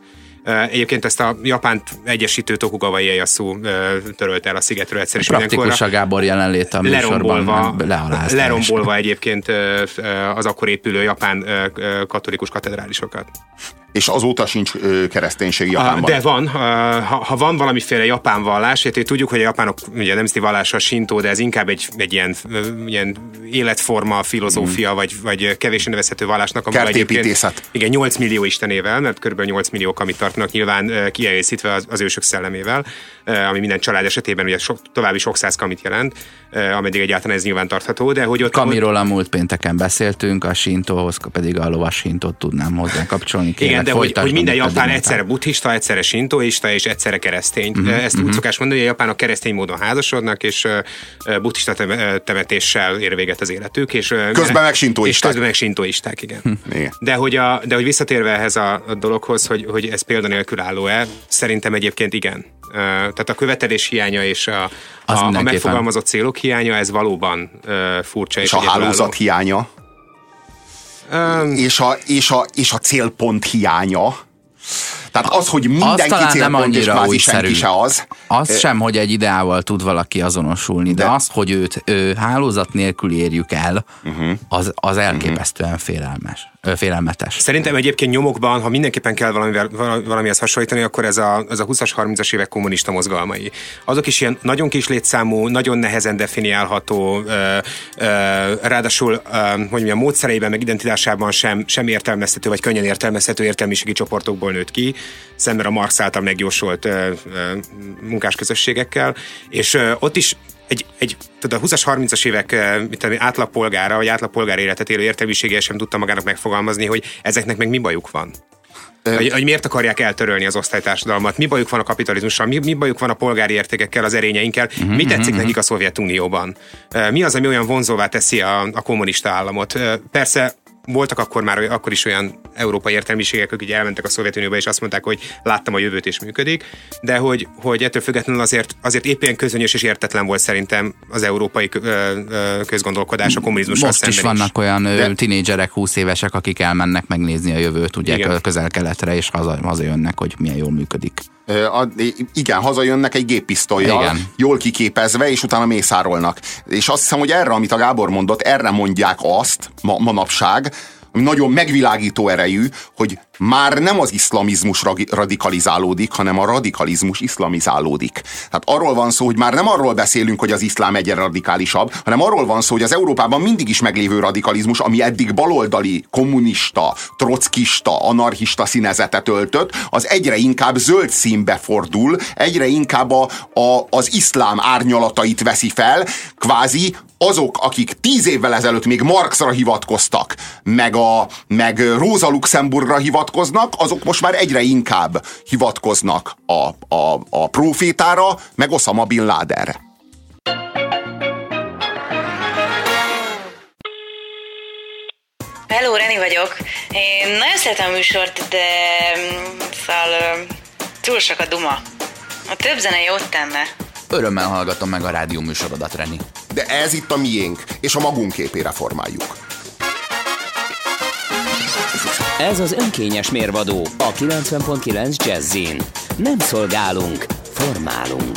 Egyébként ezt a Japánt egyesítő Tokugawa Ieyasu törölt el a szigetről egyszer is Praktikusan mindenkorra. Gábor jelenlét a műsorban Lerombolva egyébként az akkor épülő japán katolikus katedrálisokat. És azóta sincs kereszténység Japánban. De van. Ha van valamiféle japán vallás, tudjuk, hogy a japánok ugye nemzeti vallása a Sintó, de ez inkább egy ilyen életforma, filozófia, vagy kevésbé nevezhető vallásnak. Kertépítészet. Igen, 8 millió istenével, mert kb. 8 milliók, amit tartanak nyilván kiegészítve az ősök szellemével, ami minden család esetében ugye további sok száz kamit jelent, ameddig egyáltalán ez nyilván tartható, de hogy ott... Kamiról a múlt pénteken beszéltünk, a Sintóhoz pedig a lovas Sintót tudnám hozzá kapcsolni. Igen, de hogy minden japán egyszerre buddhista, egyszerre sintoista és egyszerre keresztény. Ezt úgy szokás mondani, hogy a japánok keresztény módon házasodnak, és buddhista temetéssel ér véget az életük. És közben meg sintoisták. És közben meg sintoisták, igen. De hogy visszatérve ehhez a dologhoz, hogy ez példanélkül álló-e, szerintem egyébként igen. Tehát a követelés hiánya és a megfogalmazott célok hiánya, ez valóban furcsa. És a hálózat hiánya. És a célpont hiánya. Tehát az, hogy mindenki célpont, és kvázi senki se az. Az sem, hogy egy ideával tud valaki azonosulni, de az, hogy őt hálózat nélkül érjük el, az elképesztően félelmetes. Szerintem egyébként nyomokban, ha mindenképpen kell valamihez hasonlítani, akkor ez a 20-as, 30-as évek kommunista mozgalmai. Azok is ilyen nagyon kis létszámú, nagyon nehezen definiálható, ráadásul hogy a módszereiben, meg identitásában sem értelmezhető, vagy könnyen értelmezhető értelmiségi csoportokból nőtt ki, szemben a Marx által megjósolt munkásközösségekkel, és ott is a 20-as, 30-as évek átlagpolgára, vagy átlagpolgár életet élő értelmiséggel sem tudta magának megfogalmazni, hogy ezeknek meg mi bajuk van. Hogy miért akarják eltörölni az osztálytársadalmat, mi bajuk van a kapitalizmussal, mi bajuk van a polgári értékekkel, az erényeinkkel, mi tetszik nekik a Szovjetunióban. Mi az, ami olyan vonzóvá teszi a kommunista államot. Persze voltak akkor is olyan európai értelmiségek, akik elmentek a Szovjetunióba, és azt mondták, hogy láttam a jövőt és működik, de hogy ettől függetlenül azért éppen közönyös és értetlen volt szerintem az európai közgondolkodás a kommunizmussal most szemben is. Vannak olyan tinédzserek, 20 évesek, akik elmennek megnézni a jövőt, ugye közel-keletre, és hazajönnek, hogy milyen jól működik. Igen, hazajönnek egy géppisztollyal, jól kiképezve, és utána mészárolnak. És azt hiszem, hogy erre, amit a Gábor mondott, erre mondják azt manapság, ami nagyon megvilágító erejű, hogy már nem az iszlamizmus radikalizálódik, hanem a radikalizmus iszlamizálódik. Tehát arról van szó, hogy már nem arról beszélünk, hogy az iszlám egyre radikálisabb, hanem arról van szó, hogy az Európában mindig is meglévő radikalizmus, ami eddig baloldali, kommunista, trockista, anarchista színezetet öltött, az egyre inkább zöld színbe fordul, egyre inkább az iszlám árnyalatait veszi fel, kvázi azok, akik 10 évvel ezelőtt még Marxra hivatkoztak, meg Rosa Luxemburgra hivatkoznak, azok most már egyre inkább hivatkoznak a profétára, meg Osama Bin Ladenre. Hello, Reni vagyok. Én nagyon szeretem a műsort, de szóval túl sok a duma. A több zene jót tenne. Örömmel hallgatom meg a rádió műsorodat, Reni. De ez itt a miénk, és a magunk képére formáljuk. Ez az önkényes mérvadó a 90.9 Jazzin. Nem szolgálunk, formálunk.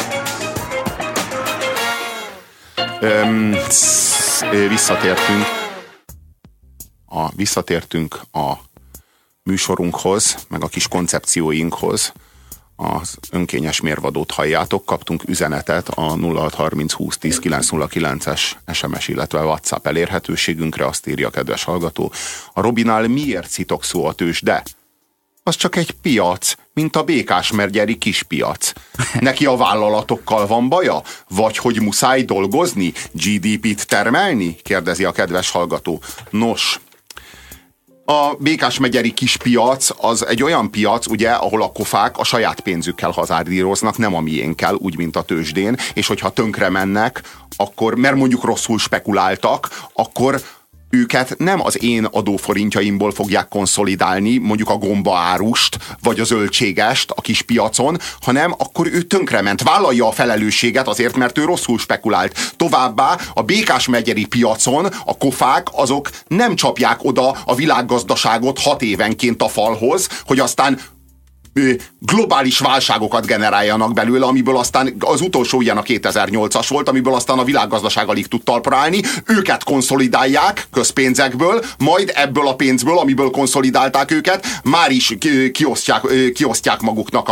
Visszatértünk a műsorunkhoz, meg a kis koncepcióinkhoz. Az önkényes mérvadót halljátok, kaptunk üzenetet a 0630 20 10 909-es SMS, illetve WhatsApp elérhetőségünkre, azt írja a kedves hallgató. A Robinál miért szitokszó a tőzsde? Az csak egy piac, mint a Békásmergyeri kispiac. Neki a vállalatokkal van baja? Vagy hogy muszáj dolgozni? GDP-t termelni? Kérdezi a kedves hallgató. Nos, a Békásmegyeri kispiac az egy olyan piac, ugye, ahol a kofák a saját pénzükkel hazárdíroznak, nem a miénkkel, úgy, mint a tőzsdén, és hogyha tönkre mennek, akkor, mert mondjuk rosszul spekuláltak, akkor őket nem az én adóforintjaimból fogják konszolidálni, mondjuk a gombaárust, vagy a zöldségest a kis piacon, hanem akkor ő tönkrement, vállalja a felelősséget azért, mert ő rosszul spekulált. Továbbá a Békásmegyeri piacon a kofák azok nem csapják oda a világgazdaságot 6 évenként a falhoz, hogy aztán globális válságokat generáljanak belőle, amiből aztán az utolsó ilyen a 2008-as volt, amiből aztán a világgazdaság alig tud talpra állni, őket konszolidálják közpénzekből, majd ebből a pénzből, amiből konszolidálták őket, már is kiosztják maguknak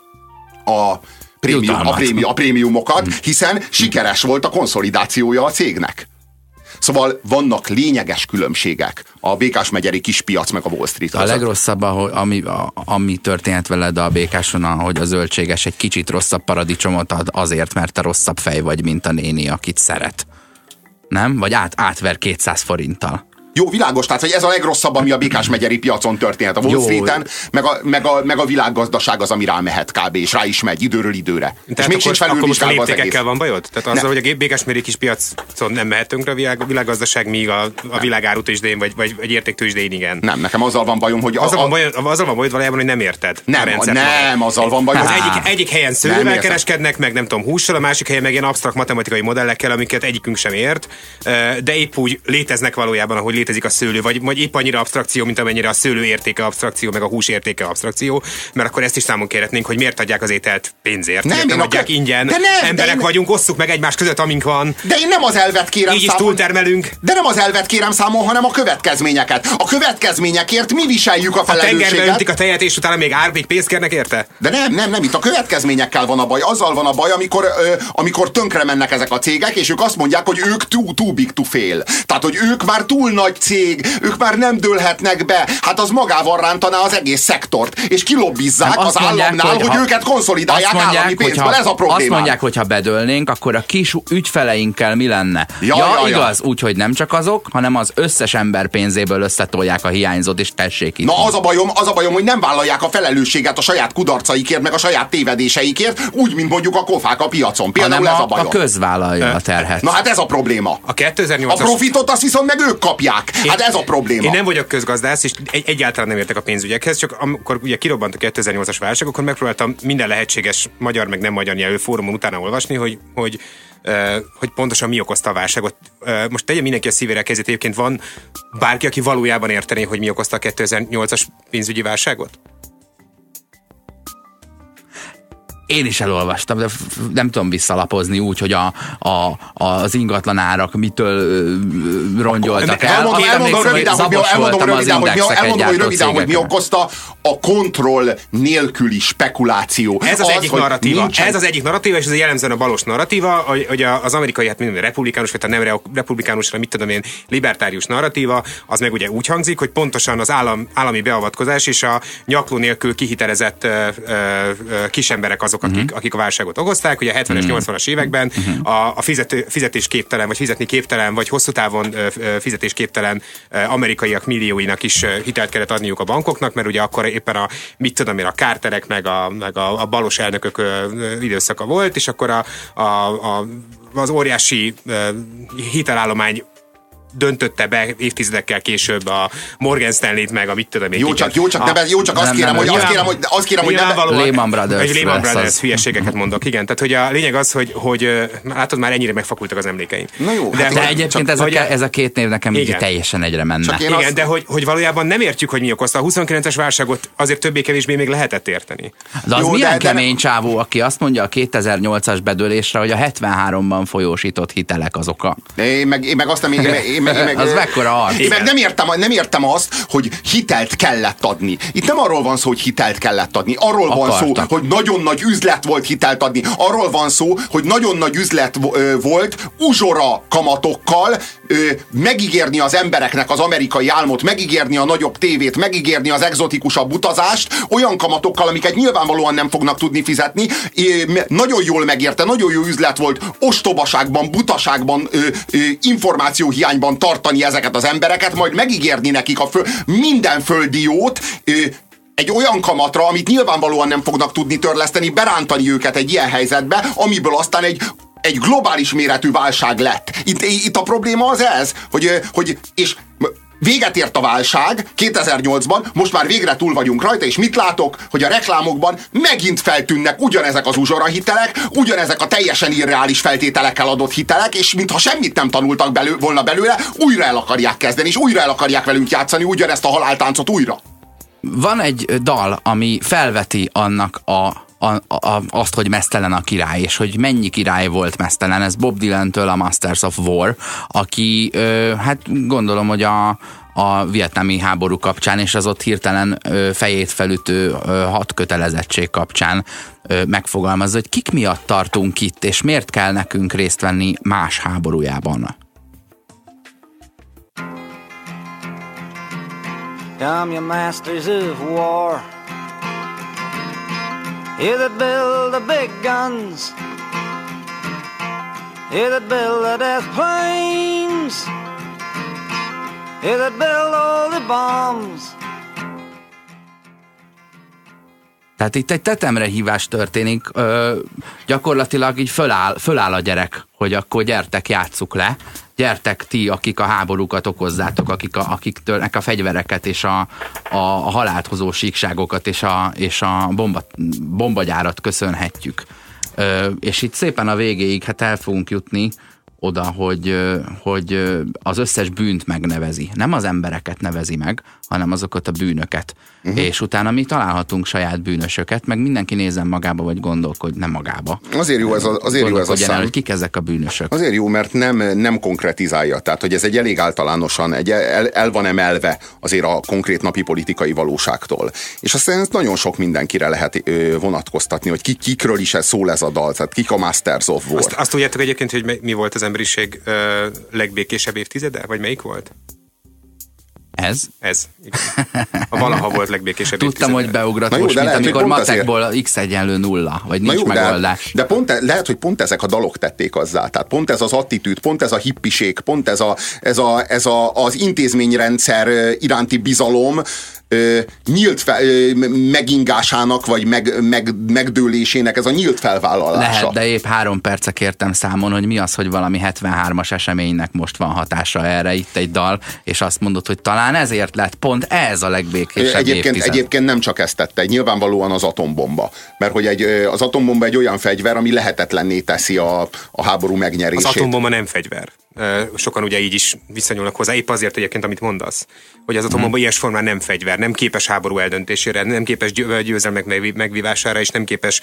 a prémiumokat, hiszen sikeres volt a konszolidációja a cégnek. Szóval vannak lényeges különbségek a Békás-megyeri kispiac meg a Wall Street. A legrosszabb, ami történt veled a Békáson, hogy a zöldséges egy kicsit rosszabb paradicsomot ad azért, mert te rosszabb fej vagy, mint a néni, akit szeret. Nem? Vagy átver 200 forinttal. Jó, világos, tehát hogy ez a legrosszabb, ami a Békás-megyeri piacon történt. A Wall Street-en, meg a világgazdaság az, ami rámehet kb. És rá is megy időről időre. Tehát és még sincs felülvizsgálva az egész. Van bajod? Tehát azzal, hogy a Békás-megyeri kis piacon nem mehetünk a világgazdaság, míg a világárutőzsdén vagy egy értéktőzsdén igen. Nem, nekem azzal van bajom, hogy... Azzal van bajod valójában, hogy nem érted. Nem, azzal van bajom. Az egyik helyen szőlővel kereskednek, meg nem tudom, hússal, a másik helyen meg ilyen absztrakt matematikai modellekkel, amiket egyikünk sem ért, de épp úgy léteznek valójában, ahogy létezik a szőlő, vagy épp annyira absztrakció, mint amennyire a szőlő értéke absztrakció, meg a hús értéke absztrakció, mert akkor ezt is számon kérhetnénk, hogy miért adják az ételt pénzért. Nem adják ingyen. Emberek vagyunk, osszuk meg egymás között, amink van. De én nem az elvet kérem így számon. Így is túltermelünk. De nem az elvet kérem számon, hanem a következményeket. A következményekért mi viseljük a felelősséget. A tengerbe öntik a tejet, és utána még pénzt kérnek érte? De nem, itt a következményekkel van a baj. Azzal van a baj, amikor tönkre mennek ezek a cégek, és ők azt mondják, hogy ők too big to fail. Tehát, hogy ők már túl nagy cég, ők már nem dőlhetnek be. Hát az magával rántaná az egész szektort. És kilobbizzák az államnál, hogy őket konszolidálják állami pénzből. Ez a probléma. Azt mondják, hogy ha bedőlnénk, akkor a kis ügyfeleinkkel mi lenne? Igaz, úgyhogy nem csak azok, hanem az összes ember pénzéből összetolják a hiányzót, és tessék itt. Na az a bajom, hogy nem vállalják a felelősséget a saját kudarcaikért, meg a saját tévedéseikért, úgy, mint mondjuk a kofák a piacon. Például ez a bajom. A közvállalja a terhet. Na hát ez a probléma. A 2008-as... A profitot azt viszont meg ők kapják. Hát ez a probléma. Én nem vagyok közgazdász, és egyáltalán nem értek a pénzügyekhez, csak amikor ugye kirobbant a 2008-as válság, akkor megpróbáltam minden lehetséges magyar, meg nem magyar nyelvű fórumon utána olvasni, hogy pontosan mi okozta a válságot. Most tegye mindenki a szívére a kezét, egyébként van bárki, aki valójában értené, hogy mi okozta a 2008-as pénzügyi válságot? Én is elolvastam, de nem tudom visszalapozni úgy, hogy az ingatlan árak mitől rongyoltak el. Elmondom röviden, hogy mi okozta a kontroll nélküli spekuláció. Ez az egyik narratíva. Ez az egyik narratíva, és ez jellemzően a balos narratíva, hogy az amerikai, hát minden republikánus, vagy nem republikánusra, mit tudom én, libertárius narratíva, az meg ugye úgy hangzik, hogy pontosan az állami beavatkozás és a nyakló nélkül kihitelezett kisemberek azok, akik a válságot okozták. Ugye a 70-es, 80-as években a fizetésképtelen, vagy fizetni képtelen, vagy hosszú távon fizetésképtelen amerikaiak millióinak is hitelt kellett adniuk a bankoknak, mert ugye akkor éppen a Carterek, meg a balos elnökök időszaka volt, és akkor az óriási hitelállomány döntötte be évtizedekkel később a Morgan Stanley-t, meg a mit tudom én. Jó, csak azt kérem, hogy Lehman Brothers hülyeségeket mondok, igen. Tehát, hogy a lényeg az, hogy látod, már ennyire megfakultak az emlékeim. Na jó, de egyébként ez a két név nekem teljesen egyre menne. Igen, de hogy valójában nem értjük, hogy mi okozta. A 29-es válságot azért többé-kevésbé még lehetett érteni. De az milyen kemény csávó, aki azt mondja a 2008-as bedőlésre, hogy a 73-ban folyósított hitelek azok a... Én meg azt az mekkora arc. Én meg nem értem azt, hogy hitelt kellett adni. Itt nem arról van szó, hogy hitelt kellett adni. Arról van szó, hogy nagyon nagy üzlet volt hitelt adni. Arról van szó, hogy nagyon nagy üzlet volt uzsora kamatokkal megígérni az embereknek az amerikai álmot, megígérni a nagyobb tévét, megígérni az egzotikusabb utazást, olyan kamatokkal, amiket nyilvánvalóan nem fognak tudni fizetni. Nagyon jól megérte, nagyon jó üzlet volt ostobaságban, butaságban, információhiányban tartani ezeket az embereket, majd megígérni nekik minden földi jót, egy olyan kamatra, amit nyilvánvalóan nem fognak tudni törleszteni, berántani őket egy ilyen helyzetbe, amiből aztán egy globális méretű válság lett. Itt a probléma az ez, hogy és véget ért a válság 2008-ban, most már végre túl vagyunk rajta, és mit látok? Hogy a reklámokban megint feltűnnek ugyanezek az uzsorahitelek, ugyanezek a teljesen irreális feltételekkel adott hitelek, és mintha semmit nem tanultak volna belőle, újra el akarják kezdeni, és újra el akarják velünk játszani ugyanezt a haláltáncot újra. Van egy dal, ami felveti annak azt, hogy meztelen a király, és hogy mennyi király volt meztelen. Ez Bob Dylan-től a Masters of War, aki hát gondolom, hogy a vietnámi háború kapcsán, és az ott hirtelen fejét felütő 6 kötelezettség kapcsán megfogalmazza, hogy kik miatt tartunk itt, és miért kell nekünk részt venni más háborújában. Come, you masters of war, you that build the big guns, you that build the death planes, you that build all the bombs. Tehát itt egy tetemre hívás történik, gyakorlatilag így föláll a gyerek, hogy akkor gyertek, játsszuk le, gyertek ti, akik a háborúkat okozzátok, akiktől a fegyvereket és a halált hozó síkságokat és a bombagyárat köszönhetjük. És itt szépen a végéig hát el fogunk jutni oda, hogy az összes bűnt megnevezi. Nem az embereket nevezi meg, hanem azokat a bűnöket. És utána mi találhatunk saját bűnösöket, meg mindenki nézzen magába, vagy gondolkodj, nem magába. Azért jó ez a szám. Hogy kik ezek a bűnösök. Azért jó, mert nem konkretizálja. Tehát, hogy ez egy elég általánosan, el van emelve azért a konkrét napi politikai valóságtól. És aztán ezt nagyon sok mindenkire lehet vonatkoztatni, hogy kikről is szól ez a dal, tehát kik a Masters of War. Azt tudjátok egyébként, hogy mi volt az emberiség legbékésebb évtizede? Vagy melyik volt? Ez. Igen. Valaha volt legbékésebb. Tudtam, hogy beugrott most, mint amikor matekból x egyenlő 0, vagy nincs megoldás. De lehet, hogy pont ezek a dalok tették azzá. Tehát pont ez az attitűd, pont ez a hippiség, pont ez az intézményrendszer iránti bizalom nyílt megingásának, vagy megdőlésének ez a nyílt felvállalása. Lehet, de épp 3 perce kértem számon, hogy mi az, hogy valami 73-as eseménynek most van hatása erre, itt egy dal, és azt mondod, hogy talán ezért lett pont ez a legbékésebb évtized. Egyébként nem csak ezt tette, nyilvánvalóan az atombomba. Mert hogy az atombomba egy olyan fegyver, ami lehetetlenné teszi a háború megnyerését. Az atombomba nem fegyver. Sokan ugye így is viszonyulnak hozzá, épp azért egyébként, amit mondasz, hogy az atombomba ilyes formán nem fegyver, nem képes háború eldöntésére, nem képes győzelmek megvívására, és nem képes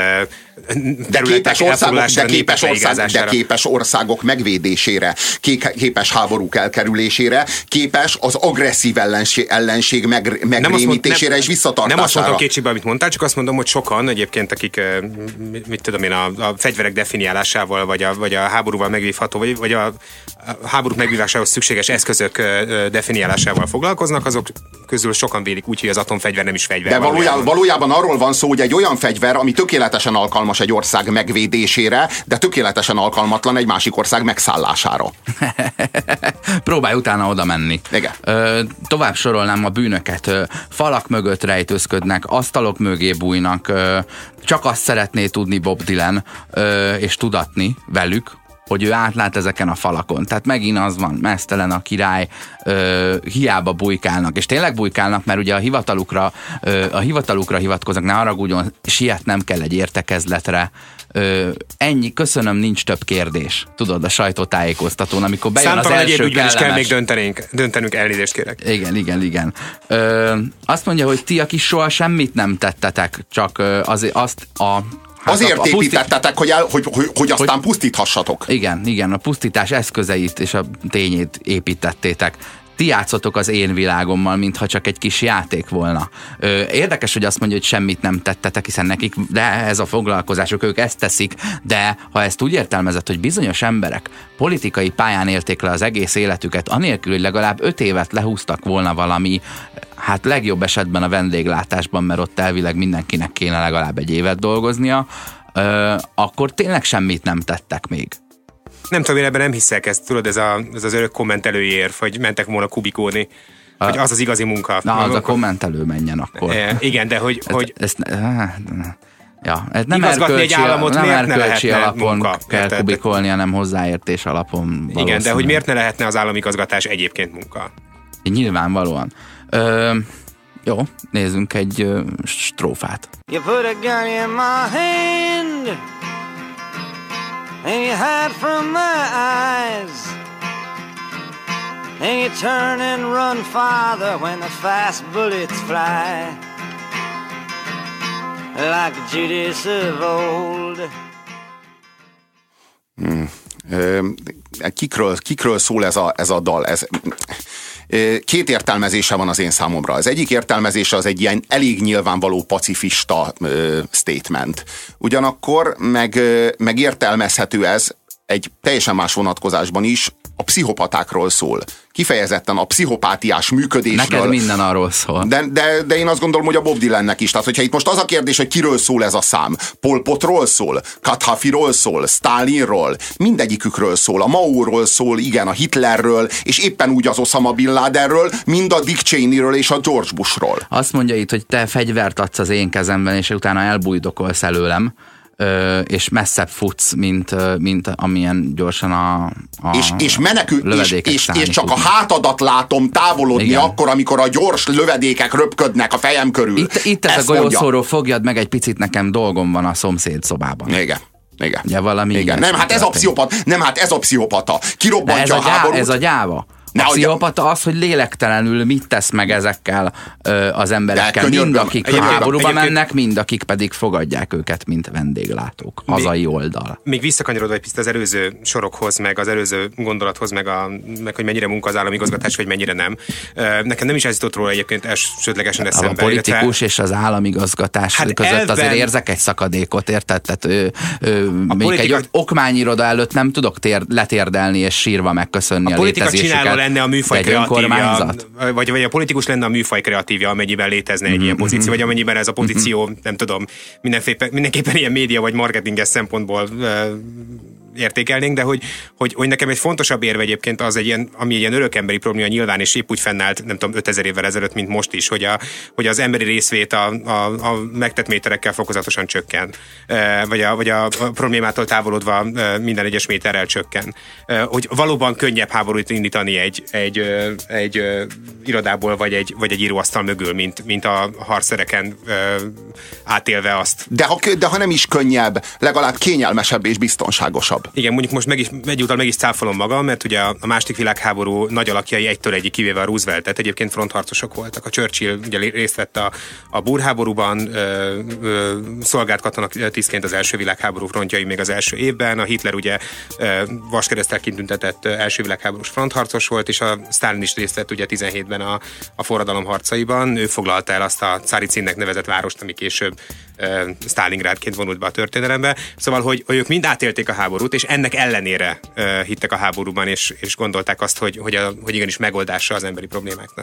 területek elfoglalására, de képes országok megvédésére, képes háborúk elkerülésére, képes az agresszív ellenség megrémítésére és visszatartására. Nem azt mondom kétségbe, amit mondtál, csak azt mondom, hogy sokan egyébként, akik mit tudom én, a fegyverek definiálásával, vagy a háborúval megvívható, vagy a háborúk megvívásához szükséges eszközök definiálásával foglalkoznak, azok közül sokan vélik úgy, hogy az atomfegyver nem is fegyver. De valójában arról van szó, hogy egy olyan fegyver, ami tökéletesen alkalmas egy ország megvédésére, de tökéletesen alkalmatlan egy másik ország megszállására. Próbálj utána oda menni. Igen. Tovább sorolnám a bűnöket. Falak mögött rejtőzködnek, asztalok mögé bújnak. Csak azt szeretné tudni Bob Dylan, és tudatni velük, hogy ő átlát ezeken a falakon. Tehát megint az van, meztelen a király, hiába bujkálnak. És tényleg bujkálnak, mert ugye a hivatalukra hivatkoznak, ne haragudjon, sietnem kell egy értekezletre. Ennyi, köszönöm, nincs több kérdés. Tudod, a sajtótájékoztatón, amikor bejön az első ügyben is kell még döntenünk, elnézést kérek. Igen. Azt mondja, hogy ti, aki soha semmit nem tettetek, csak azért építettetek, hogy aztán pusztíthassatok. Igen, a pusztítás eszközeit és a tényét építettétek. Ti játszotok az én világommal, mintha csak egy kis játék volna. Érdekes, hogy azt mondja, hogy semmit nem tettetek, hiszen nekik, de ez a foglalkozásuk, ők ezt teszik, de ha ezt úgy értelmezett, hogy bizonyos emberek politikai pályán élték le az egész életüket, anélkül, hogy legalább 5 évet lehúztak volna valami, hát legjobb esetben a vendéglátásban, mert ott elvileg mindenkinek kéne legalább 1 évet dolgoznia, akkor tényleg semmit nem tettek még. Nem tudom, én ebben nem hiszek, ez az örök kommentelőjér, hogy mentek volna kubikódni, hogy az az igazi munka. Na, az a kommentelő menjen akkor. Igen, de hogy... ez nem erkölcsi alapon munka, kell kubikolni, hanem hozzáértés alapon. Igen, de hogy miért ne lehetne az államigazgatás egyébként munka? Nyilvánvalóan. Jó, nézzünk egy strófát. You put a gun in my hand and you hide from my eyes. then you turn and run farther when the fast bullets fly, like Judas of old. Kikről szól ez a dal? Két értelmezése van az én számomra. Az egyik értelmezése az egy ilyen elég nyilvánvaló pacifista statement. Ugyanakkor meg értelmezhető ez egy teljesen más vonatkozásban is, a pszichopatákról szól. Kifejezetten a pszichopátiás működésről. Neked minden arról szól. De én azt gondolom, hogy a Bob Dylannek is. Tehát, hogyha itt most az a kérdés, hogy kiről szól ez a szám, Pol Potról szól, Kadhafiról szól, Stalinról, mindegyikükről szól, a Maóról szól, igen, a Hitlerről, és éppen úgy az Osama Bin Ladenről, mind a Dick Cheneyről és a George Bushról. Azt mondja itt, hogy te fegyvert adsz az én kezemben, és utána elbújdokolsz előlem, és messzebb futsz, mint amilyen gyorsan és menekül, és csak a hátadat látom távolodni, igen, akkor, amikor a gyors lövedékek röpködnek a fejem körül. Itt ez a golyószóró, fogjad meg egy picit, nekem dolgom van a szomszéd szobában. Igen. Igen. Ja, valami igen. Nem, hát ez a pszichopata. Kirobbantja a háborút. Ez a gyáva. A pszichopata az, hogy lélektelenül mit tesz meg ezekkel az emberekkel. Mind akik háborúba mennek, mind akik pedig fogadják őket, mint vendéglátók. Hazai oldal. Még visszakanyarodva egy picit az előző sorokhoz, meg az előző gondolathoz, meg hogy mennyire munka az államigazgatás, vagy mennyire nem. Nekem nem is ez jutott róla egyébként elsődlegesen eszembe. A politikus és az államigazgatás között azért érzek egy szakadékot, érted? Tehát még egy okmányiroda előtt nem tudok letérdelni és sírva megköszönni a létezésüket. Lenne a műfaj kreatívja, vagy a politikus lenne a műfaj kreatívja, amennyiben létezne egy ilyen pozíció, vagy amennyiben ez a pozíció, nem tudom, mindenképpen ilyen média vagy marketinges szempontból értékelnénk, de hogy nekem egy fontosabb érve egyébként az ami egy ilyen örökemberi probléma nyilván, és épp úgy fennállt, nem tudom, 5000 évvel ezelőtt, mint most is, hogy az emberi részvét a megtett méterekkel fokozatosan csökken, vagy a problémától távolodva minden egyes méterrel csökken. Hogy valóban könnyebb háborút indítani egy irodából, vagy egy íróasztal mögül, mint a harcszereken átélve azt. De ha nem is könnyebb, legalább kényelmesebb és biztonságosabb. Igen, mondjuk most egyúttal meg is cáfolom magam, mert ugye a második világháború nagy alakjai egytől egyik, kivéve a Rooseveltet, egyébként frontharcosok voltak. A Churchill ugye részt vett a búrháborúban, szolgált katonatisztként az első világháború frontjai még az első évben, a Hitler ugye vaskereszttel kitüntetett első világháborús frontharcos volt, és a Sztálin is részt vett ugye 17-ben a forradalom harcaiban. Ő foglalta el azt a Caricinnek nevezett várost, ami később Stalingrádként vonult be a történelembe. Szóval, hogy ők mind átélték a háborút, és ennek ellenére hittek a háborúban, és gondolták azt, hogy igenis megoldása az emberi problémáknak.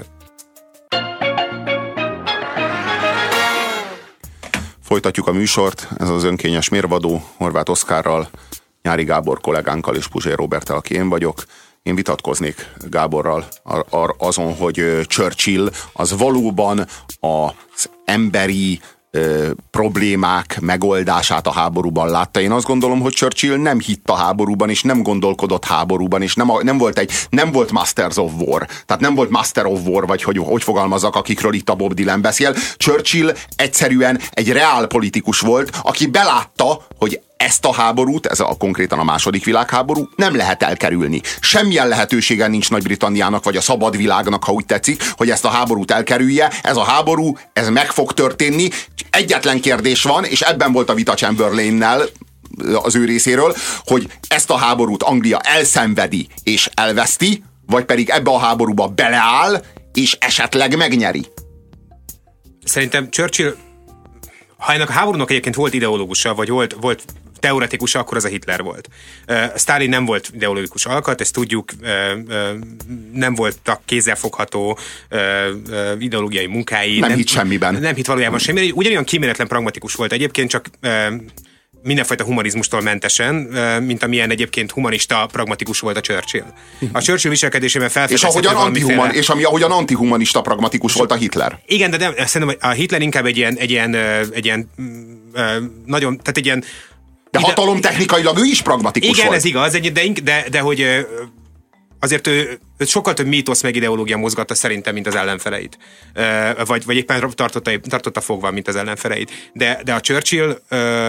Folytatjuk a műsort, ez az önkényes mérvadó, Horváth Oszkárral, Nyári Gábor kollégánkkal és Puzsér Roberttel, aki én vagyok. Én vitatkoznék Gáborral azon, hogy Churchill az valóban az emberi problémák megoldását a háborúban látta. Én azt gondolom, hogy Churchill nem hitt a háborúban, és nem gondolkodott háborúban, és nem volt Masters of War. Tehát nem volt Master of War, vagy hogy fogalmazzak, akikről itt a Bob Dylan beszél. Churchill egyszerűen egy reálpolitikus volt, aki belátta, hogy ezt a háborút, konkrétan a második világháború nem lehet elkerülni. Semmilyen lehetősége nincs Nagy-Britanniának, vagy a szabad világnak, ha úgy tetszik, hogy ezt a háborút elkerülje. Ez a háború, ez meg fog történni. Egyetlen kérdés van, és ebben volt a vita Chamberlainnel az ő részéről, hogy ezt a háborút Anglia elszenvedi és elveszti, vagy pedig ebbe a háborúba beleáll, és esetleg megnyeri. Szerintem Churchill, ha ennek a háborúnak egyébként volt ideológusa, vagy volt teoretikusa, akkor az a Hitler volt. Stalin nem volt ideológikus alkat, ezt tudjuk, nem voltak kézzelfogható ideológiai munkái. Nem hitt semmiben. Nem hitt valójában semmiben. Ugyanolyan kíméletlen pragmatikus volt egyébként, csak mindenfajta humanizmustól mentesen, mint amilyen egyébként humanista, pragmatikus volt a Churchill. A Churchill viselkedésében felfedezhető valamiféle... És ahogyan antihumanista, pragmatikus volt a Hitler. Igen, de szerintem a Hitler inkább egy ilyen nagyon, tehát egy ilyen... De hatalomtechnikailag ő is pragmatikus igen, volt. Ez igaz, de hogy azért ő sokkal több mítosz meg ideológia mozgatta szerintem, mint az ellenfeleit. Vagy éppen tartotta fogva, mint az ellenfeleit. De a Churchill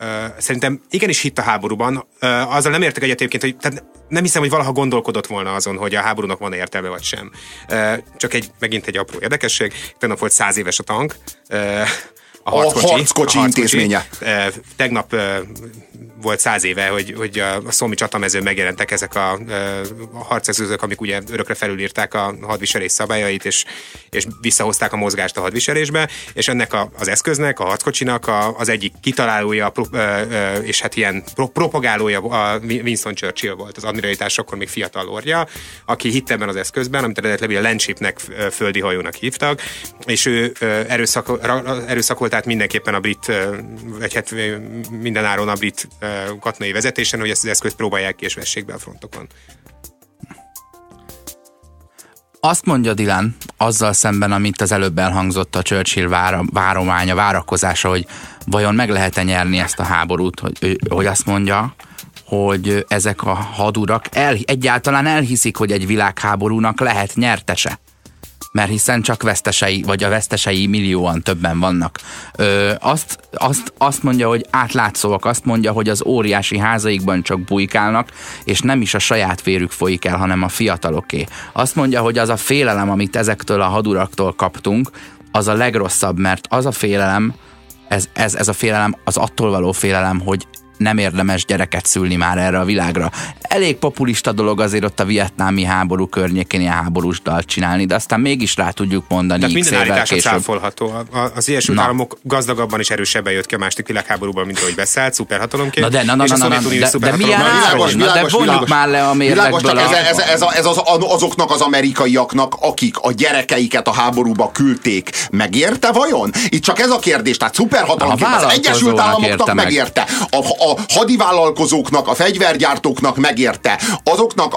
szerintem igenis hitt a háborúban. Azzal nem értek egyet egyébként, hogy tehát nem hiszem, hogy valaha gondolkodott volna azon, hogy a háborúnak van értelme vagy sem. Csak megint egy apró érdekesség. Tegnap volt 100 éves a tank. A harckocsi intézménye. Tegnap volt 100 éve, hogy a Szomi csatamezőn megjelentek ezek a harceszközök, amik ugye örökre felülírták a hadviselés szabályait, és visszahozták a mozgást a hadviselésbe, és ennek az eszköznek, a harckocsinak az egyik kitalálója, és hát ilyen propagálója a Winston Churchill volt, az admiralitás akkor még fiatal lordja, aki hitt ebben az eszközben, amit eredetileg a Landshipnek földi hajónak hívtak, és ő erőszakolt át mindenképpen a brit, vagy hát mindenáron a brit katonai vezetésen, hogy ezt az eszközt próbálják ki és vessék be a frontokon. Azt mondja Dylan, azzal szemben, amit az előbb elhangzott a Churchill várománya, várakozása, hogy vajon meg lehet-e nyerni ezt a háborút, hogy azt mondja, hogy ezek a hadurak egyáltalán elhiszik, hogy egy világháborúnak lehet nyertese. Mert hiszen csak vesztesei, vagy a vesztesei millióan többen vannak. Azt mondja, hogy átlátszóak, azt mondja, hogy az óriási házaikban csak bujkálnak, és nem is a saját vérük folyik el, hanem a fiataloké. Azt mondja, hogy az a félelem, amit ezektől a haduraktól kaptunk, az a legrosszabb, mert az a félelem, ez a félelem, az attól való félelem, hogy nem érdemes gyereket szülni már erre a világra. Elég populista dolog azért ott a vietnámi háború környékén ilyen háborús dalt csinálni, de aztán mégis rá tudjuk mondani. Tehát minden állításra cáfolható. Az Egyesült Államok gazdagabban is erősebben jött ki a második világháborúban, mint ahogy beszállt, szuperhatalomként. De milyen áron? De vonjuk már le a mérlegből. Ez azoknak az amerikaiaknak, akik a gyerekeiket a háborúba küldték, megérte vajon? Itt csak ez a kérdés, tehát szuperhatalomként az Egyesült Államoknak megérte. A hadivállalkozóknak, a fegyvergyártóknak megérte, azoknak,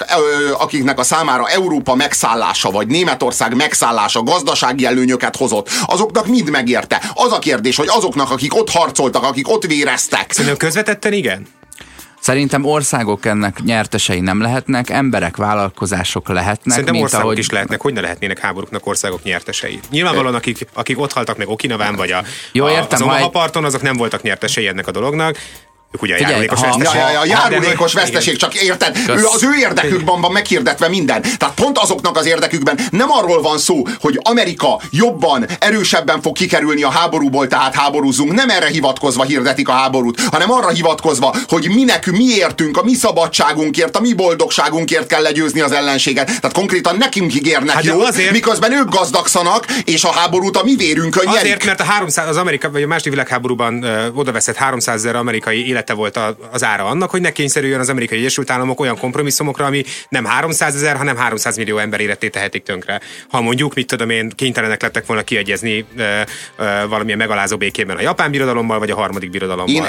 akiknek a számára Európa megszállása, vagy Németország megszállása gazdasági előnyöket hozott, azoknak mind megérte. Az a kérdés, hogy azoknak, akik ott harcoltak, akik ott véreztek. Szerintem közvetetten igen? Szerintem országok ennek nyertesei nem lehetnek, emberek, vállalkozások lehetnek. Szerintem országok is lehetnek, hogy ne lehetnének háborúknak országok nyertesei. Nyilvánvalóan akik ott haltak meg Okinawán, vagy az Omaha parton, azok nem voltak nyertesei ennek a dolognak. Ők ugye a járulékos veszteség. A járulékos veszteség, csak érted? Az ő érdekükben van meghirdetve minden. Tehát pont azoknak az érdekükben nem arról van szó, hogy Amerika jobban, erősebben fog kikerülni a háborúból, tehát háborúzzunk. Nem erre hivatkozva hirdetik a háborút, hanem arra hivatkozva, hogy miértünk, a mi szabadságunkért, a mi boldogságunkért kell legyőzni az ellenséget. Tehát konkrétan nekünk ígérnek jó, miközben ők gazdagszanak, és a háborút a mi vérünkön nyerik. Azért, mert az Amerika, vagy a második világháborúban odaveszett 300 000 amerikai élete volt az ára annak, hogy ne kényszerüljön az Amerikai Egyesült Államok olyan kompromisszumokra, ami nem 300 000, hanem 300 millió ember életét tehetik tönkre. Ha mondjuk, mit tudom én, kénytelenek lettek volna kiegyezni valamilyen megalázó békében a Japán birodalommal, vagy a harmadik birodalommal.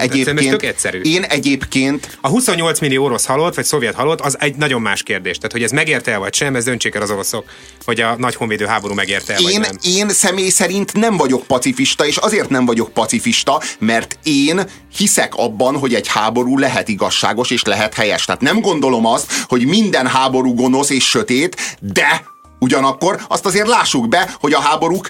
Én egyébként a 28 millió orosz halott, vagy szovjet halott, az egy nagyon más kérdés. Tehát, hogy ez megérte el, vagy sem, ez döntsék el az oroszok, hogy a nagy honvédő háború megérte el, vagy nem. Én személy szerint nem vagyok pacifista, és azért nem vagyok pacifista, mert én hiszek abban, hogy egy háború lehet igazságos és lehet helyes. Tehát nem gondolom azt, hogy minden háború gonosz és sötét, de ugyanakkor azt azért lássuk be, hogy a háborúk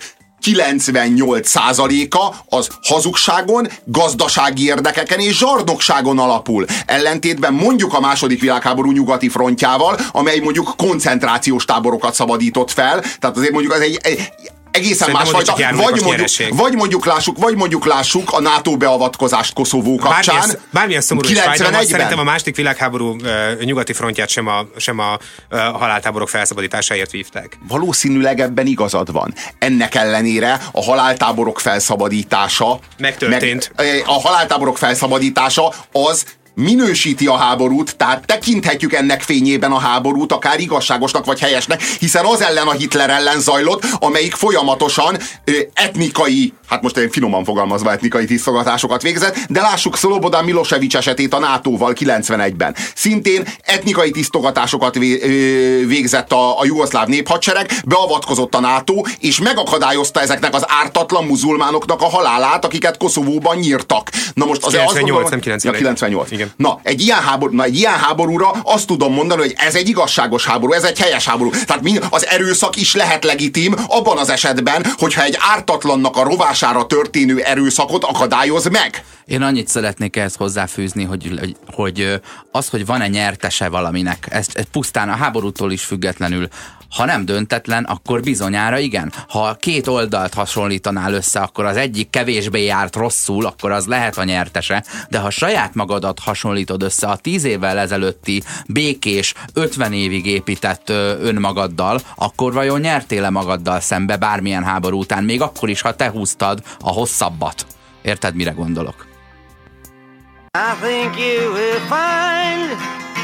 98%-a az hazugságon, gazdasági érdekeken és zsarnokságon alapul. Ellentétben mondjuk a második világháború nyugati frontjával, amely mondjuk koncentrációs táborokat szabadított fel, tehát azért mondjuk az egy egészen másfajta, vagy mondjuk lássuk a NATO beavatkozást Koszovó kapcsán. Bármilyen szomorú és fájdalmas, szerintem a második világháború nyugati frontját sem a haláltáborok felszabadításáért vívták. Valószínűleg ebben igazad van. Ennek ellenére a haláltáborok felszabadítása megtörtént. A haláltáborok felszabadítása az minősíti a háborút, tehát tekinthetjük ennek fényében a háborút akár igazságosnak vagy helyesnek, hiszen az ellen a Hitler ellen zajlott, amelyik folyamatosan etnikai, hát most én finoman fogalmazva etnikai tisztogatásokat végzett, de lássuk Szlobodan Milosevic esetét a NATO-val 91-ben. Szintén etnikai tisztogatásokat végzett a jugoszláv néphadsereg, beavatkozott a NATO, és megakadályozta ezeknek az ártatlan muzulmánoknak a halálát, akiket Koszovóban nyírtak. Na most az 98, nem 98. 98. Igen. Na, egy ilyen háborúra azt tudom mondani, hogy ez egy igazságos háború, ez egy helyes háború. Tehát az erőszak is lehet legitim abban az esetben, hogyha egy ártatlannak a rovására történő erőszakot akadályoz meg. Én annyit szeretnék ehhez hozzáfűzni, hogy az, hogy van-e nyertese valaminek, ez pusztán a háborútól is függetlenül, ha nem döntetlen, akkor bizonyára igen. Ha két oldalt hasonlítanál össze, akkor az egyik kevésbé járt rosszul, akkor az lehet a nyertese, de ha saját magadat hasonlítod össze a 10 évvel ezelőtti békés, 50 évig épített önmagaddal, akkor vajon nyertél-e magaddal szembe bármilyen háború után, még akkor is, ha te húztad a hosszabbat. Érted, mire gondolok? I think you will find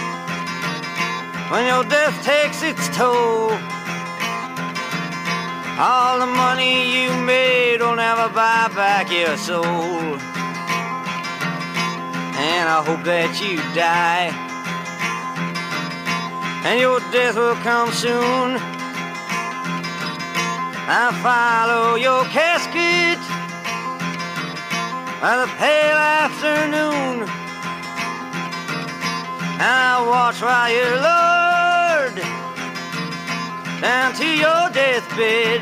when your death takes its toll, all the money you made will never buy back your soul. And I hope that you die, and your death will come soon. I follow your casket by the pale afternoon, and I watch while you're lowered down to your deathbed,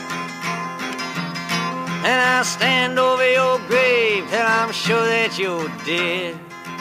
and I stand over your grave till I'm sure that you're dead.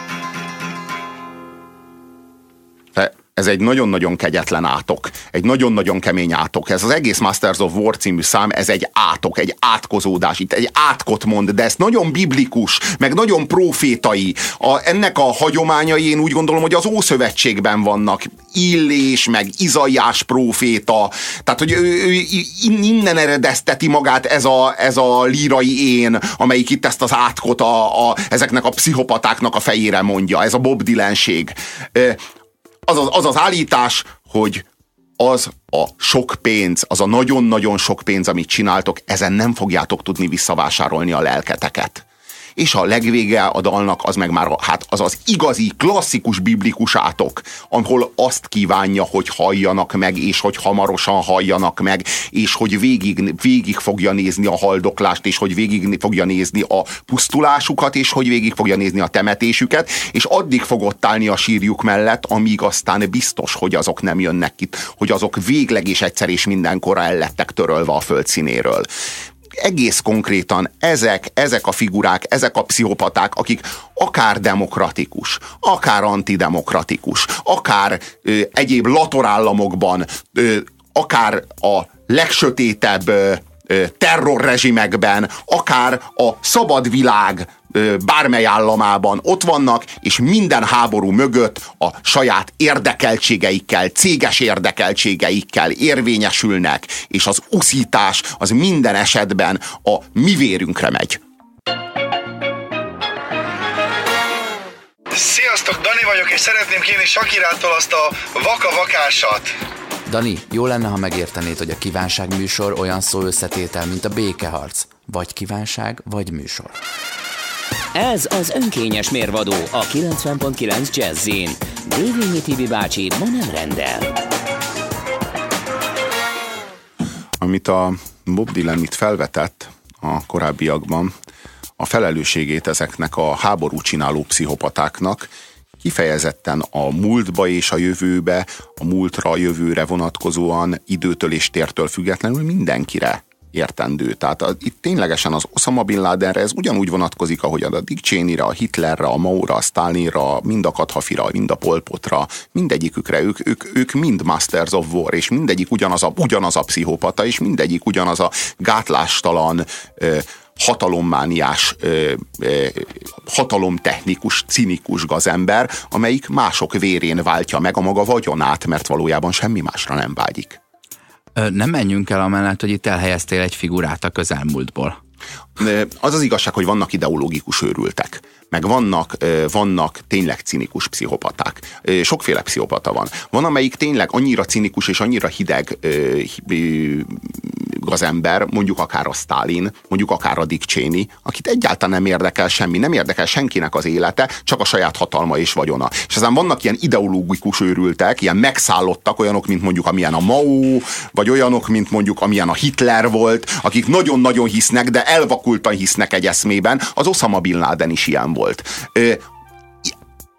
Ez egy nagyon-nagyon kegyetlen átok, egy nagyon-nagyon kemény átok. Ez az egész Masters of War című szám, ez egy átok, egy átkozódás, itt egy átkot mond, de ez nagyon biblikus, meg nagyon profétai. Ennek a hagyományai én úgy gondolom, hogy az Ószövetségben vannak. Illés, meg Izaiás próféta, tehát hogy ő innen eredezteti magát ez a lírai én, amelyik itt ezt az átkot ezeknek a pszichopatáknak a fejére mondja, ez a Bob Dylanség. Az az állítás, hogy az a sok pénz, az a nagyon-nagyon sok pénz, amit csináltok, ezen nem fogjátok tudni visszavásárolni a lelketeket. És a legvége a dalnak az meg már az igazi, klasszikus biblikus átok, ahol azt kívánja, hogy halljanak meg, és hogy hamarosan halljanak meg, és hogy végig fogja nézni a haldoklást, és hogy végig fogja nézni a pusztulásukat, és hogy végig fogja nézni a temetésüket, és addig fog ott állni a sírjuk mellett, amíg aztán biztos, hogy azok nem jönnek ki, hogy azok végleg és egyszer és mindenkorra el lettek törölve a föld színéről. Egész konkrétan ezek a figurák, ezek a pszichopaták, akik akár demokratikus, akár antidemokratikus, akár egyéb latorállamokban, akár a legsötétebb terrorrezsimekben, akár a szabad világ bármely államában ott vannak, és minden háború mögött a saját érdekeltségeikkel, céges érdekeltségeikkel érvényesülnek, és az uszítás az minden esetben a mi vérünkre megy. Sziasztok, Dani vagyok, és szeretném kérni Shakirától azt a vaka-vakásat. Dani, jó lenne, ha megértenéd, hogy a kívánság műsor olyan szó összetétel, mint a békeharc. Vagy kívánság, vagy műsor. Ez az önkényes mérvadó a 90.9 Jazzin. Dévényi Tibi bácsi ma nem rendel. Amit a Bob Dylan itt felvetett a korábbiakban, a felelősségét ezeknek a háború csináló pszichopatáknak kifejezetten a múltba és a jövőbe, a múltra, a jövőre vonatkozóan időtől és tértől függetlenül mindenkire értendő. Tehát itt ténylegesen az Osama Bin Ladenre ez ugyanúgy vonatkozik, ahogy a Dick Cheneyre, a Hitlerre, a Maóra, a Stalinra, mind a Kadhafira, mind a Pol Potra, mindegyikükre, ők mind Masters of War, és mindegyik ugyanaz a pszichopata, és mindegyik ugyanaz a gátlástalan, hatalommániás, hatalomtechnikus, cinikus gazember, amelyik mások vérén váltja meg a maga vagyonát, mert valójában semmi másra nem vágyik. Nem menjünk el amellett, hogy itt elhelyeztél egy figurát a közelmúltból. Az az igazság, hogy vannak ideológikus őrültek, meg vannak tényleg cinikus pszichopaták. Sokféle pszichopata van. Van, amelyik tényleg annyira cinikus és annyira hideg gazember, mondjuk akár a Stalin, mondjuk akár a Dick Cheney, akit egyáltalán nem érdekel semmi, nem érdekel senkinek az élete, csak a saját hatalma és vagyona. És aztán vannak ilyen ideológikus őrültek, ilyen megszállottak, olyanok, mint mondjuk amilyen a Mao, vagy olyanok, mint mondjuk amilyen a Hitler volt, akik nagyon-nagyon hisznek, de elvakultan hisznek egy eszmében. Az Osama Bin Laden is ilyen volt.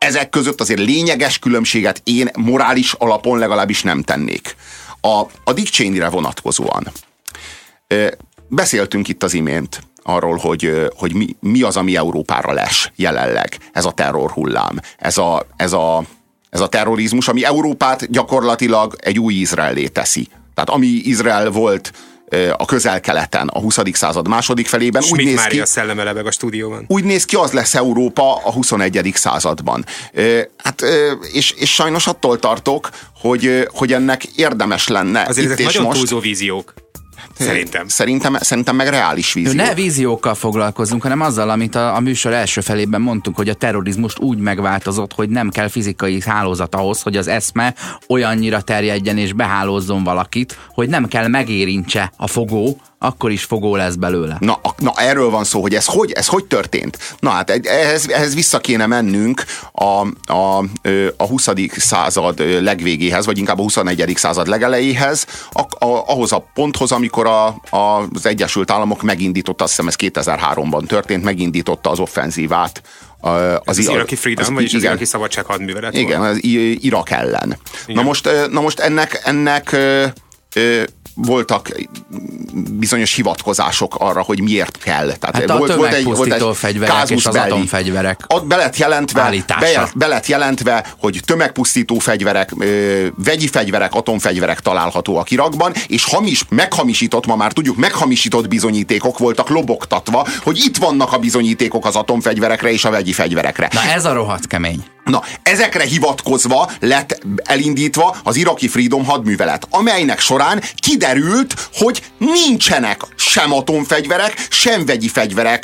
ezek között azért lényeges különbséget én morális alapon legalábbis nem tennék. A Dick Cheneyre vonatkozóan beszéltünk itt az imént arról, hogy mi az, ami Európára les jelenleg. Ez a terrorhullám, ez a terrorizmus, ami Európát gyakorlatilag egy új Izraellé teszi. Tehát ami Izrael volt a Közel-Keleten a 20. század második felében, úgy néz ki, szelleme lebeg a stúdióban. Úgy néz ki, az lesz Európa a 21. században. És sajnos attól tartok, hogy ennek érdemes lenne. Azért itt ezek és nagyon most túlzó víziók. Szerintem meg reális víziók. Ne víziókkal foglalkozzunk, hanem azzal, amit a műsor első felében mondtunk, hogy a terrorizmus úgy megváltozott, hogy nem kell fizikai hálózat ahhoz, hogy az eszme olyannyira terjedjen és behálózzon valakit, hogy nem kell megérintse a fogó, akkor is fogó lesz belőle. Na erről van szó, hogy ez hogy történt? Na hát ehhez vissza kéne mennünk a 20. század legvégéhez, vagy inkább a 21. század legelejéhez, ahhoz a ponthoz, amikor az Egyesült Államok megindította, azt hiszem ez 2003-ban történt, megindította az offenzívát. Az iraki Freedom, vagyis az iraki szabadság hadművelet. Igen, az Irak ellen. Igen. Na most ennek voltak bizonyos hivatkozások arra, hogy miért kell. Tehát hát a tömegpusztító fegyverek és az atomfegyverek be lett jelentve, hogy tömegpusztító fegyverek, vegyi fegyverek, atomfegyverek találhatóak Irakban, és meghamisított, ma már tudjuk, meghamisított bizonyítékok voltak lobogtatva, hogy itt vannak a bizonyítékok az atomfegyverekre és a vegyi fegyverekre. Na ez a rohadt kemény. Na, ezekre hivatkozva lett elindítva az iraki Freedom hadművelet, amelynek során kiderült, hogy nincsenek sem atomfegyverek, sem vegyi fegyverek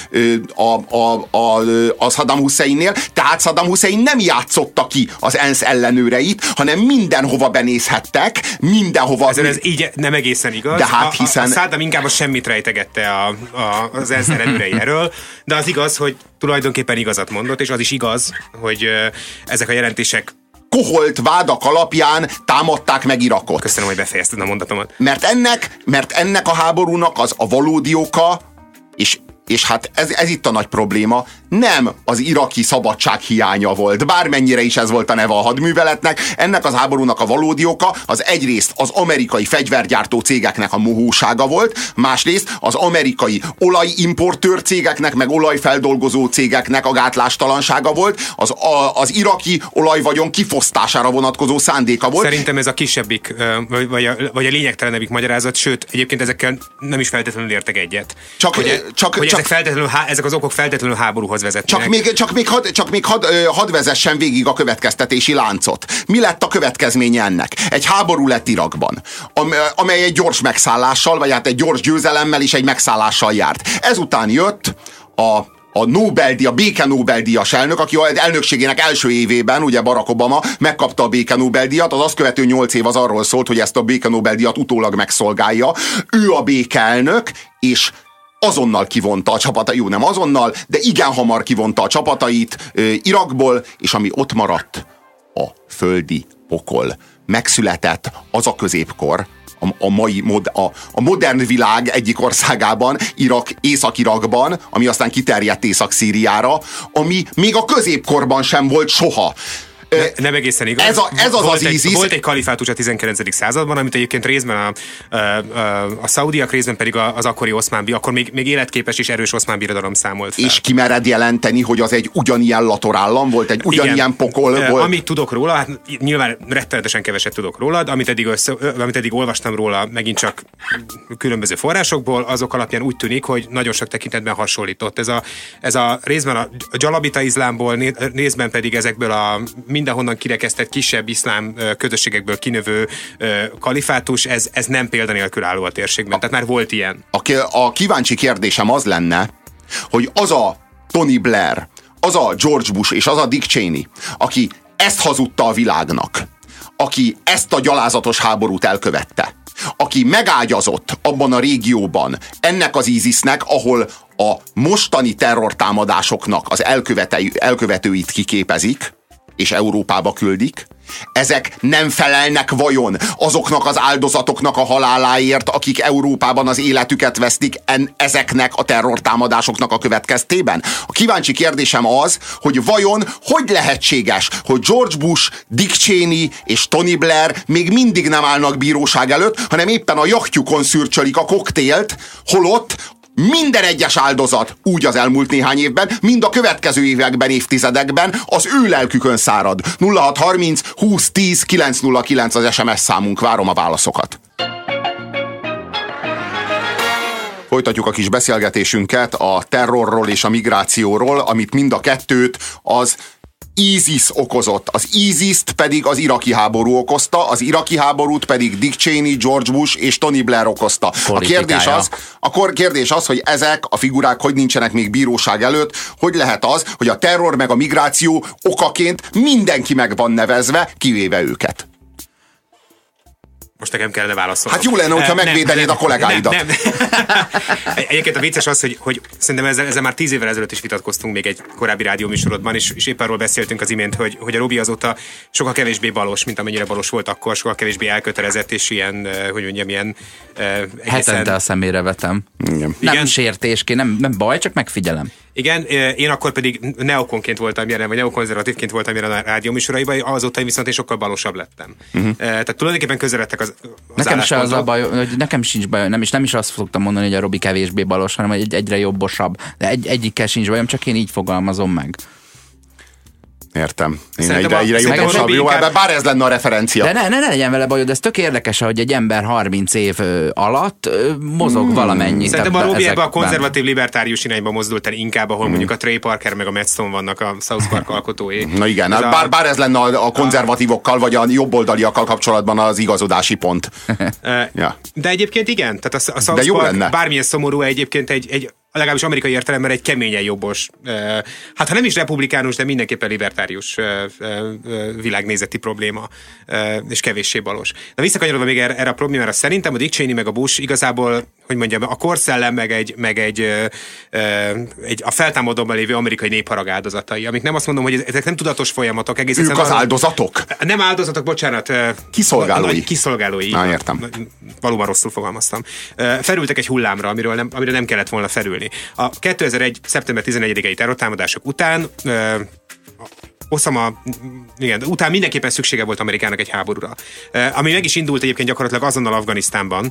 a Saddam Husseinnél, tehát Saddam Hussein nem játszotta ki az ENSZ ellenőreit, hanem mindenhova benézhettek, mindenhova... Ez így nem egészen igaz. De hát hiszen... A Saddam inkább a semmit rejtegette az ENSZ ellenőrei erről, de az igaz, hogy tulajdonképpen igazat mondott, és az is igaz, hogy ezek a jelentések koholt vádak alapján támadták meg Irakot. Köszönöm, hogy befejezted a mondatomat. Mert ennek a háborúnak az a valódi oka, és hát ez itt a nagy probléma, nem az iraki szabadság hiánya volt, bármennyire is ez volt a neve a hadműveletnek, ennek az háborúnak a valódi oka az egyrészt az amerikai fegyvergyártó cégeknek a mohósága volt, másrészt az amerikai olajimportőr cégeknek, meg olajfeldolgozó cégeknek a gátlástalansága volt, az iraki olajvagyon kifosztására vonatkozó szándéka volt. Szerintem ez a kisebbik, vagy a lényegtelenebbik magyarázat, sőt, egyébként ezekkel nem is feltétlenül értek egyet. Ezek az okok feltétlenül háborúhoz vezetnek. Csak még hadd vezessen végig a következtetési láncot. Mi lett a következménye ennek? Egy háború lett Irakban, amely egy gyors megszállással, vagy hát egy gyors győzelemmel és egy megszállással járt. Ezután jött a béke Nobel-díjas elnök, aki az elnökségének első évében, ugye Barack Obama megkapta a béke Nobel-díjat, az azt követő 8 év az arról szólt, hogy ezt a béke Nobel-díjat utólag megszolgálja. Ő a békeelnök, és azonnal kivonta a csapatait, jó, nem azonnal, de igen hamar kivonta a csapatait Irakból, és ami ott maradt, a földi pokol. Megszületett az a középkor, a modern világ egyik országában, Észak-Irakban, ami aztán kiterjedt Észak-Szíriára, ami még a középkorban sem volt soha. Nem egészen igaz. Volt egy kalifátus a 19. században, amit egyébként részben a szaudiak, részben pedig az akkori akkor még életképes és erős oszmán birodalom számolt fel. És kimered jelenteni, hogy az egy ugyanilyen latorállam volt, egy ugyanilyen pokol volt? Amit tudok róla, hát nyilván rettenetesen keveset tudok rólad, amit eddig olvastam róla megint csak különböző forrásokból, azok alapján úgy tűnik, hogy nagyon sok tekintetben hasonlított. Ez a részben a dzsalabita izlámból, részben pedig ezekből a mindenhonnan kirekesztett kisebb iszlám közösségekből kinövő kalifátus, ez nem példanélkül álló a térségben. Tehát már volt ilyen. A kíváncsi kérdésem az lenne, hogy az a Tony Blair, az a George Bush és az a Dick Cheney, aki ezt hazudta a világnak, aki ezt a gyalázatos háborút elkövette, aki megágyazott abban a régióban ennek az ISIS-nek, ahol a mostani terrortámadásoknak az elkövetőit kiképezik, és Európába küldik, ezek nem felelnek vajon azoknak az áldozatoknak a haláláért, akik Európában az életüket vesztik ezeknek a terrortámadásoknak a következtében? A kíváncsi kérdésem az, hogy vajon hogy lehetséges, hogy George Bush, Dick Cheney és Tony Blair még mindig nem állnak bíróság előtt, hanem éppen a jachtjukon szürcsölik a koktélt, holott minden egyes áldozat úgy az elmúlt néhány évben, mind a következő években, évtizedekben az ő lelkükön szárad. 0630 20 10 909 az SMS számunk, várom a válaszokat. Folytatjuk a kis beszélgetésünket a terrorról és a migrációról, amit mind a kettőt az ISIS okozott. Az ISIS-t pedig az iraki háború okozta, az iraki háborút pedig Dick Cheney, George Bush és Tony Blair okozta. A kérdés az, hogy ezek a figurák hogy nincsenek még bíróság előtt, hogy lehet az, hogy a terror meg a migráció okaként mindenki meg van nevezve, kivéve őket. Most nekem kellene válaszolnom. Hát jó lenne, hogyha megvédenéd a kollégáidat. Nem. Egyébként a vicces az, hogy szerintem ezzel már 10 évvel ezelőtt is vitatkoztunk még egy korábbi rádióműsorodban, és épp arról beszéltünk az imént, hogy a Robi azóta sokkal kevésbé balos, mint amennyire balos volt akkor, sokkal kevésbé elkötelezett, és ilyen, hogy mondjam, ilyen... Hetente a szemére vetem. Igen. Nem sértésként, nem baj, csak megfigyelem. Igen, én akkor pedig neokonként voltam jelen, vagy neokonzervatívként voltam jelen a rádióműsoraiban, azóta viszont én sokkal balosabb lettem. Tehát tulajdonképpen közeledtek az nekem se az a baj, hogy nekem sincs baj, nem is azt szoktam mondani, hogy a Robi kevésbé balos, hanem hogy egyre jobbosabb. De egyikkel sincs bajom, csak én így fogalmazom meg. Értem. Én egyre jobbosabb. Jó, bár ez lenne a referencia. De ne legyen vele bajod, ez tök érdekes, hogy egy ember 30 év alatt mozog valamennyit. Szerintem a Robi ebbe a konzervatív libertárius irányba mozdult el inkább, ahol mondjuk a Trey Parker meg a Matt Stone vannak a South Park alkotói. Na igen, bár ez lenne a konzervatívokkal vagy a jobboldaliakkal kapcsolatban az igazodási pont. Ja. De egyébként igen, tehát a South Park bármilyen szomorú egyébként egy legalábbis amerikai értelemben egy keményen jobbos, hát ha nem is republikánus, de mindenképpen libertárius világnézeti probléma, és kevéssé balos. Na visszakanyarodva még erre a problémára, szerintem a Dick Cheney meg a Bush igazából, hogy mondjam, a korszellem meg egy a feltámadóban lévő amerikai népharag áldozatai, amik nem azt mondom, hogy ezek nem tudatos folyamatok. Egész ők az áldozatok? Nem áldozatok, bocsánat. Kiszolgálói. Kiszolgálói. Értem. Valóban rosszul fogalmaztam. Felültek egy hullámra, amire nem kellett volna felülni. A 2001. szeptember 11-i terrortámadások után után mindenképpen szüksége volt Amerikának egy háborúra. Ami meg is indult egyébként gyakorlatilag azonnal Afganisztánban,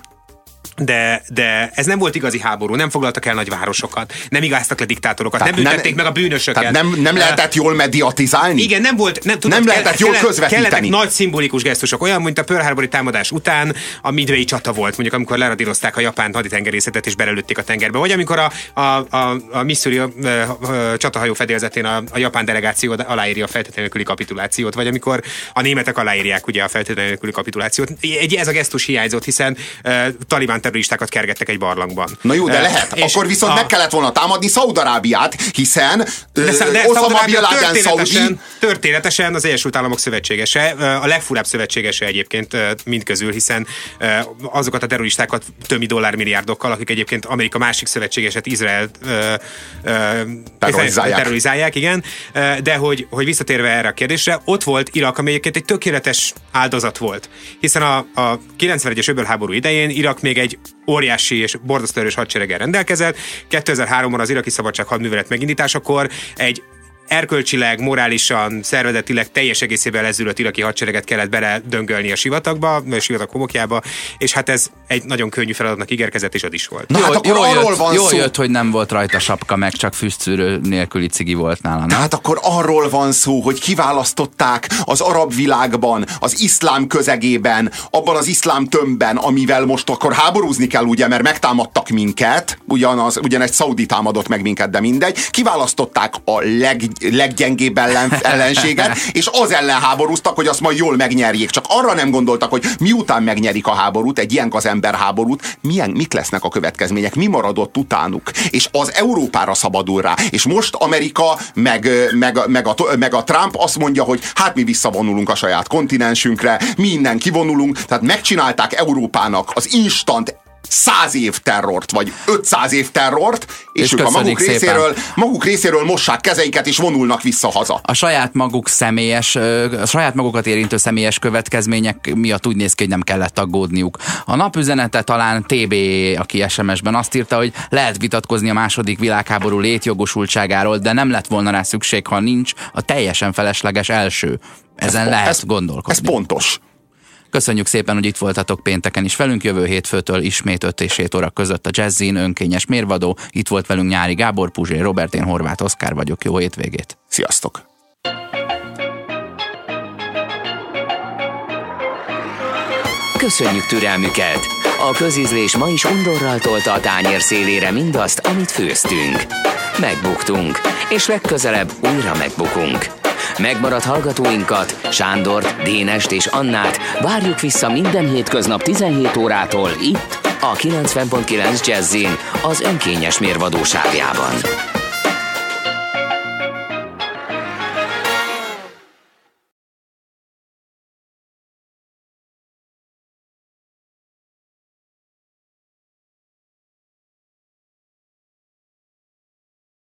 de ez nem volt igazi háború, nem foglaltak el nagy városokat, nem igáztak le diktátorokat, nem büntették meg a bűnösöket. Tehát nem lehetett jól mediatizálni? Igen, nem volt. Nem lehetett jól közvetíteni. Kellettek nagy szimbolikus gesztusok, olyan, mint a Pearl Harbori támadás után a Midway csata volt, mondjuk amikor leradírozták a japán haditengerészetet és belelőtték a tengerbe, vagy amikor a Missouri csatahajó fedélzetén a japán delegáció aláírja a feltétlenül nélküli kapitulációt, vagy amikor a németek aláírják ugye a feltétlenül nélküli kapitulációt. Ez a gesztus hiányzott, hiszen talibán terroristákat kergettek egy barlangban. Na jó, de lehet. Akkor viszont meg kellett volna támadni Szaúd-Arábiát, hiszen Osama Bin Laden történetesen az Egyesült Államok szövetségese, a legfurább szövetségese egyébként mindközül, hiszen azokat a terroristákat tömi dollármilliárdokkal, akik egyébként Amerika másik szövetségeset, Izraelt terrorizálják, igen. De hogy visszatérve erre a kérdésre, ott volt Irak, ami egyébként egy tökéletes áldozat volt. Hiszen a 91-es öbölháború idején Irak még egy óriási és borzasztó erős hadsereggel rendelkezett. 2003-ban az iraki szabadság hadművelet megindításakor egy erkölcsileg, morálisan, szervezetileg teljes egészében lezülött iraki hadsereget kellett beledöngölni a sivatagba, a sivatag homokjába, és hát ez egy nagyon könnyű feladatnak ígérkezett, és az is volt. Na, hát jól jött, hogy nem volt rajta sapka, meg csak füstszűrő nélküli cigi volt nála. Tehát akkor arról van szó, hogy kiválasztották az arab világban, az iszlám közegében, abban az iszlám tömbben, amivel most akkor háborúzni kell, ugye, mert megtámadtak minket, ugyan egy szaudi támadott meg minket, de mindegy, kiválasztották a leggyengébb ellenséget, és az ellen háborúztak, hogy azt majd jól megnyerjék. Csak arra nem gondoltak, hogy miután megnyerik a háborút, egy ilyen gazemberháborút, mik lesznek a következmények, mi maradott utánuk. És az Európára szabadul rá. És most Amerika, meg a Trump azt mondja, hogy hát mi visszavonulunk a saját kontinensünkre, mi innen kivonulunk, tehát megcsinálták Európának az instant 100 év terrort, vagy 500 év terrort, és ők a maguk részéről mossák kezeiket, és vonulnak vissza haza. A saját magukat érintő személyes következmények miatt úgy néz ki, hogy nem kellett aggódniuk. A napüzenete talán TB, aki SMS-ben azt írta, hogy lehet vitatkozni a második világháború létjogosultságáról, de nem lett volna rá szükség, ha nincs a teljesen felesleges első. Ezen lehet gondolkodni. Ez pontos. Köszönjük szépen, hogy itt voltatok pénteken is velünk. Jövő hétfőtől ismét 5 és 7 óra között a Jazzin önkényes mérvadó. Itt volt velünk Nyári Gábor, Puzsér Robert, én Horváth Oszkár vagyok. Jó hétvégét! Sziasztok! Köszönjük türelmüket! A közízlés ma is undorral tolta a tányér szélére mindazt, amit főztünk. Megbuktunk, és legközelebb újra megbukunk. Megmaradt hallgatóinkat, Sándort, Dénest és Annát várjuk vissza minden hétköznap 17 órától itt, a 90.9 Jazzin, az önkényes mérvadóságjában.